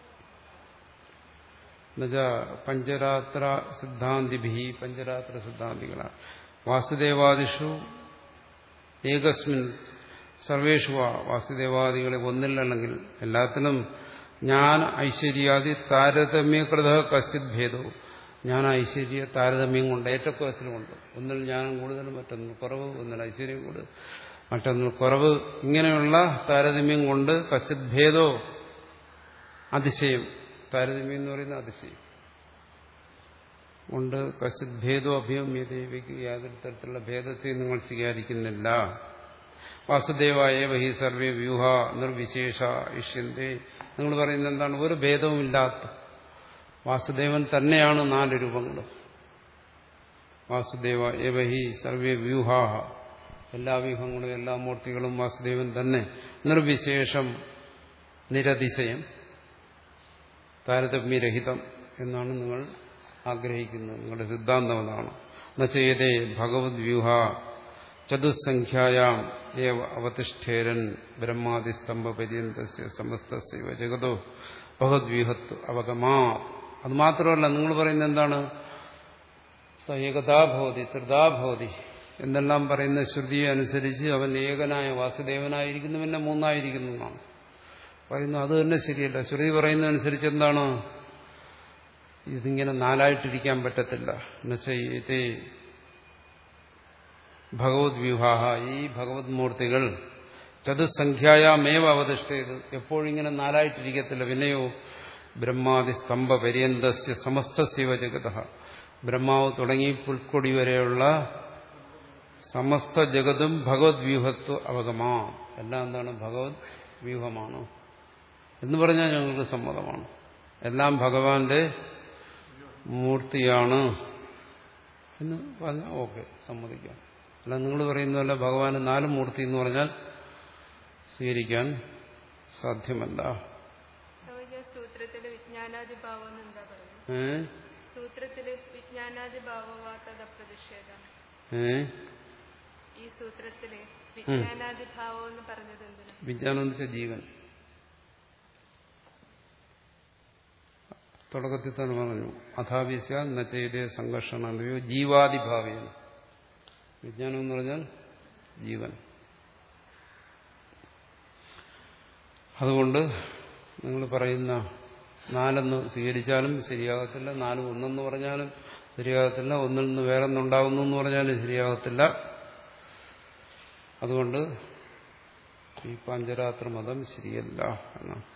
എന്നുവെച്ചാ പഞ്ചരാത്ര സിദ്ധാന്തിഭി, പഞ്ചരാത്ര സിദ്ധാന്തികളാണ്. വാസുദേവാദിഷു ഏകസ്മിൻ സർവേഷു വാസുദേവാദികളെ ഒന്നില്ലെങ്കിൽ എല്ലാത്തിനും ജ്ഞാന ഐശ്വര്യാദി താരതമ്യകൃത കശ്ചിത് ഭേദവും, ജ്ഞാന ഐശ്വര്യ താരതമ്യം കൊണ്ട് ഏറ്റക്കുറച്ചിലുമുണ്ട്. ഒന്നിൽ ജ്ഞാനം കൂടുതൽ, മറ്റൊന്നിൽ കുറവ്, ഒന്നിൽ ഐശ്വര്യം കൂടുതൽ, മറ്റൊന്നിൽ കുറവ്, ഇങ്ങനെയുള്ള താരതമ്യം കൊണ്ട് കശ്ചിത് ഭേദോ അതിശയം, താരതമ്യം എന്ന് പറയുന്ന അതിശയം കൊണ്ട് കശ്ചിത് ഭേദോ അഭ്യമ്യതയ്ക്ക് യാതൊരു തരത്തിലുള്ള ഭേദത്തെ നിങ്ങൾ സ്വീകരിക്കുന്നില്ല. വാസുദേവായ വഹി സർവേ വ്യൂഹ നിർവിശേഷ ഇഷ്യന്തേ. നിങ്ങൾ പറയുന്നത് എന്താണ്? ഒരു ഭേദവുമില്ലാത്ത വാസുദേവൻ തന്നെയാണ് നാല് രൂപങ്ങൾ. വാസുദേവ ഏവഹി സർവേ വ്യൂഹാ, എല്ലാ വ്യൂഹങ്ങളും എല്ലാ മൂർത്തികളും വാസുദേവൻ തന്നെ. നിർവിശേഷം, നിരതിശയം, താരതമ്യരഹിതം എന്നാണ് നിങ്ങൾ ആഗ്രഹിക്കുന്നത്. നിങ്ങളുടെ സിദ്ധാന്തം അതാണ്. നചേതേ ഭഗവത് വ്യൂഹ ചതുസ്സംഖ്യായാം ഏവ അവതിഷ്ഠേരൻ ബ്രഹ്മാദിസ്തംഭ പര്യന്തസ്യ സമസ്തസ്യ ജഗതോ ഭഗവദ്വ്യൂഹത്വ അവഗമാ. അത് മാത്രമല്ല, നിങ്ങൾ പറയുന്നത് എന്താണ്? സ ഏകതാഭവതി ത്രിതാഭവതി എന്നെല്ലാം പറയുന്ന ശ്രുതിയെ അനുസരിച്ച് അവൻ ഏകനായ വാസുദേവനായിരിക്കുന്നു, പിന്നെ മൂന്നായിരിക്കുന്നു എന്നാണ് പറയുന്നു. അത് തന്നെ ശരിയല്ല. ശ്രുതി പറയുന്നതനുസരിച്ച് എന്താണ്? ഇതിങ്ങനെ നാലായിട്ടിരിക്കാൻ പറ്റത്തില്ല. എന്നുവെച്ചാൽ ഭഗവത് വ്യൂഹാഹ, ഈ ഭഗവത് മൂർത്തികൾ ചതുസംഖ്യായാമേവ അവതിഷ്ഠേത്, എപ്പോഴിങ്ങനെ നാലായിട്ടിരിക്കത്തില്ല. പിന്നെയോ ബ്രഹ്മാദി സ്തംഭ പര്യന്തസ്യ സമസ്തസ്യവ ജഗത, ബ്രഹ്മാവ് തുടങ്ങി പുൽക്കൊടി വരെയുള്ള സമസ്ത ജഗതും ഭഗവത് വ്യൂഹത്വ അവഗമാ, എല്ലാം എന്താണ്? ഭഗവത് വ്യൂഹമാണ് എന്ന് പറഞ്ഞാൽ ഞങ്ങൾക്ക് സമ്മതമാണ്. എല്ലാം ഭഗവാന്റെ മൂർത്തിയാണ് എന്ന് പറഞ്ഞാൽ ഓക്കെ, സമ്മതിക്കാം. അല്ല, നിങ്ങൾ പറയുന്നതല്ല ഭഗവാന് നാല് മൂർത്തി എന്ന് പറഞ്ഞാൽ സ്വീകരിക്കാൻ സാധ്യമല്ല. സൂത്രത്തില് വിജ്ഞാനാദിഭാവം എന്താ പറയുന്നത്? ഏ സൂത്രത്തില് വിജ്ഞാനാദിഭാവവാതത പ്രതിഷേധം. ഏ ഈ സൂത്രത്തില് വിജ്ഞാനാദിഭാവം എന്ന് പറഞ്ഞത് എന്തിനാ? വിജ്ഞാനം എന്ന് വെച്ചാൽ ജീവൻ. തുടക്കത്തിൽ തന്നെ പറഞ്ഞു അഥാവിസ്യ നചേതേ സംഘർഷണം ജീവാദിഭാവേന. വിജ്ഞാനം എന്ന് പറഞ്ഞാൽ ജീവൻ. അതുകൊണ്ട് നിങ്ങൾ പറയുന്ന നാലെന്ന് സ്വീകരിച്ചാലും ശരിയാകത്തില്ല, നാല് ഒന്നെന്ന് പറഞ്ഞാലും ശരിയാകത്തില്ല, ഒന്നിൽ നിന്ന് വേറൊന്നുണ്ടാകുന്നു എന്ന് പറഞ്ഞാലും ശരിയാകത്തില്ല. അതുകൊണ്ട് ഈ പാഞ്ചരാത്ര മതം ശരിയല്ല എന്നാണ്.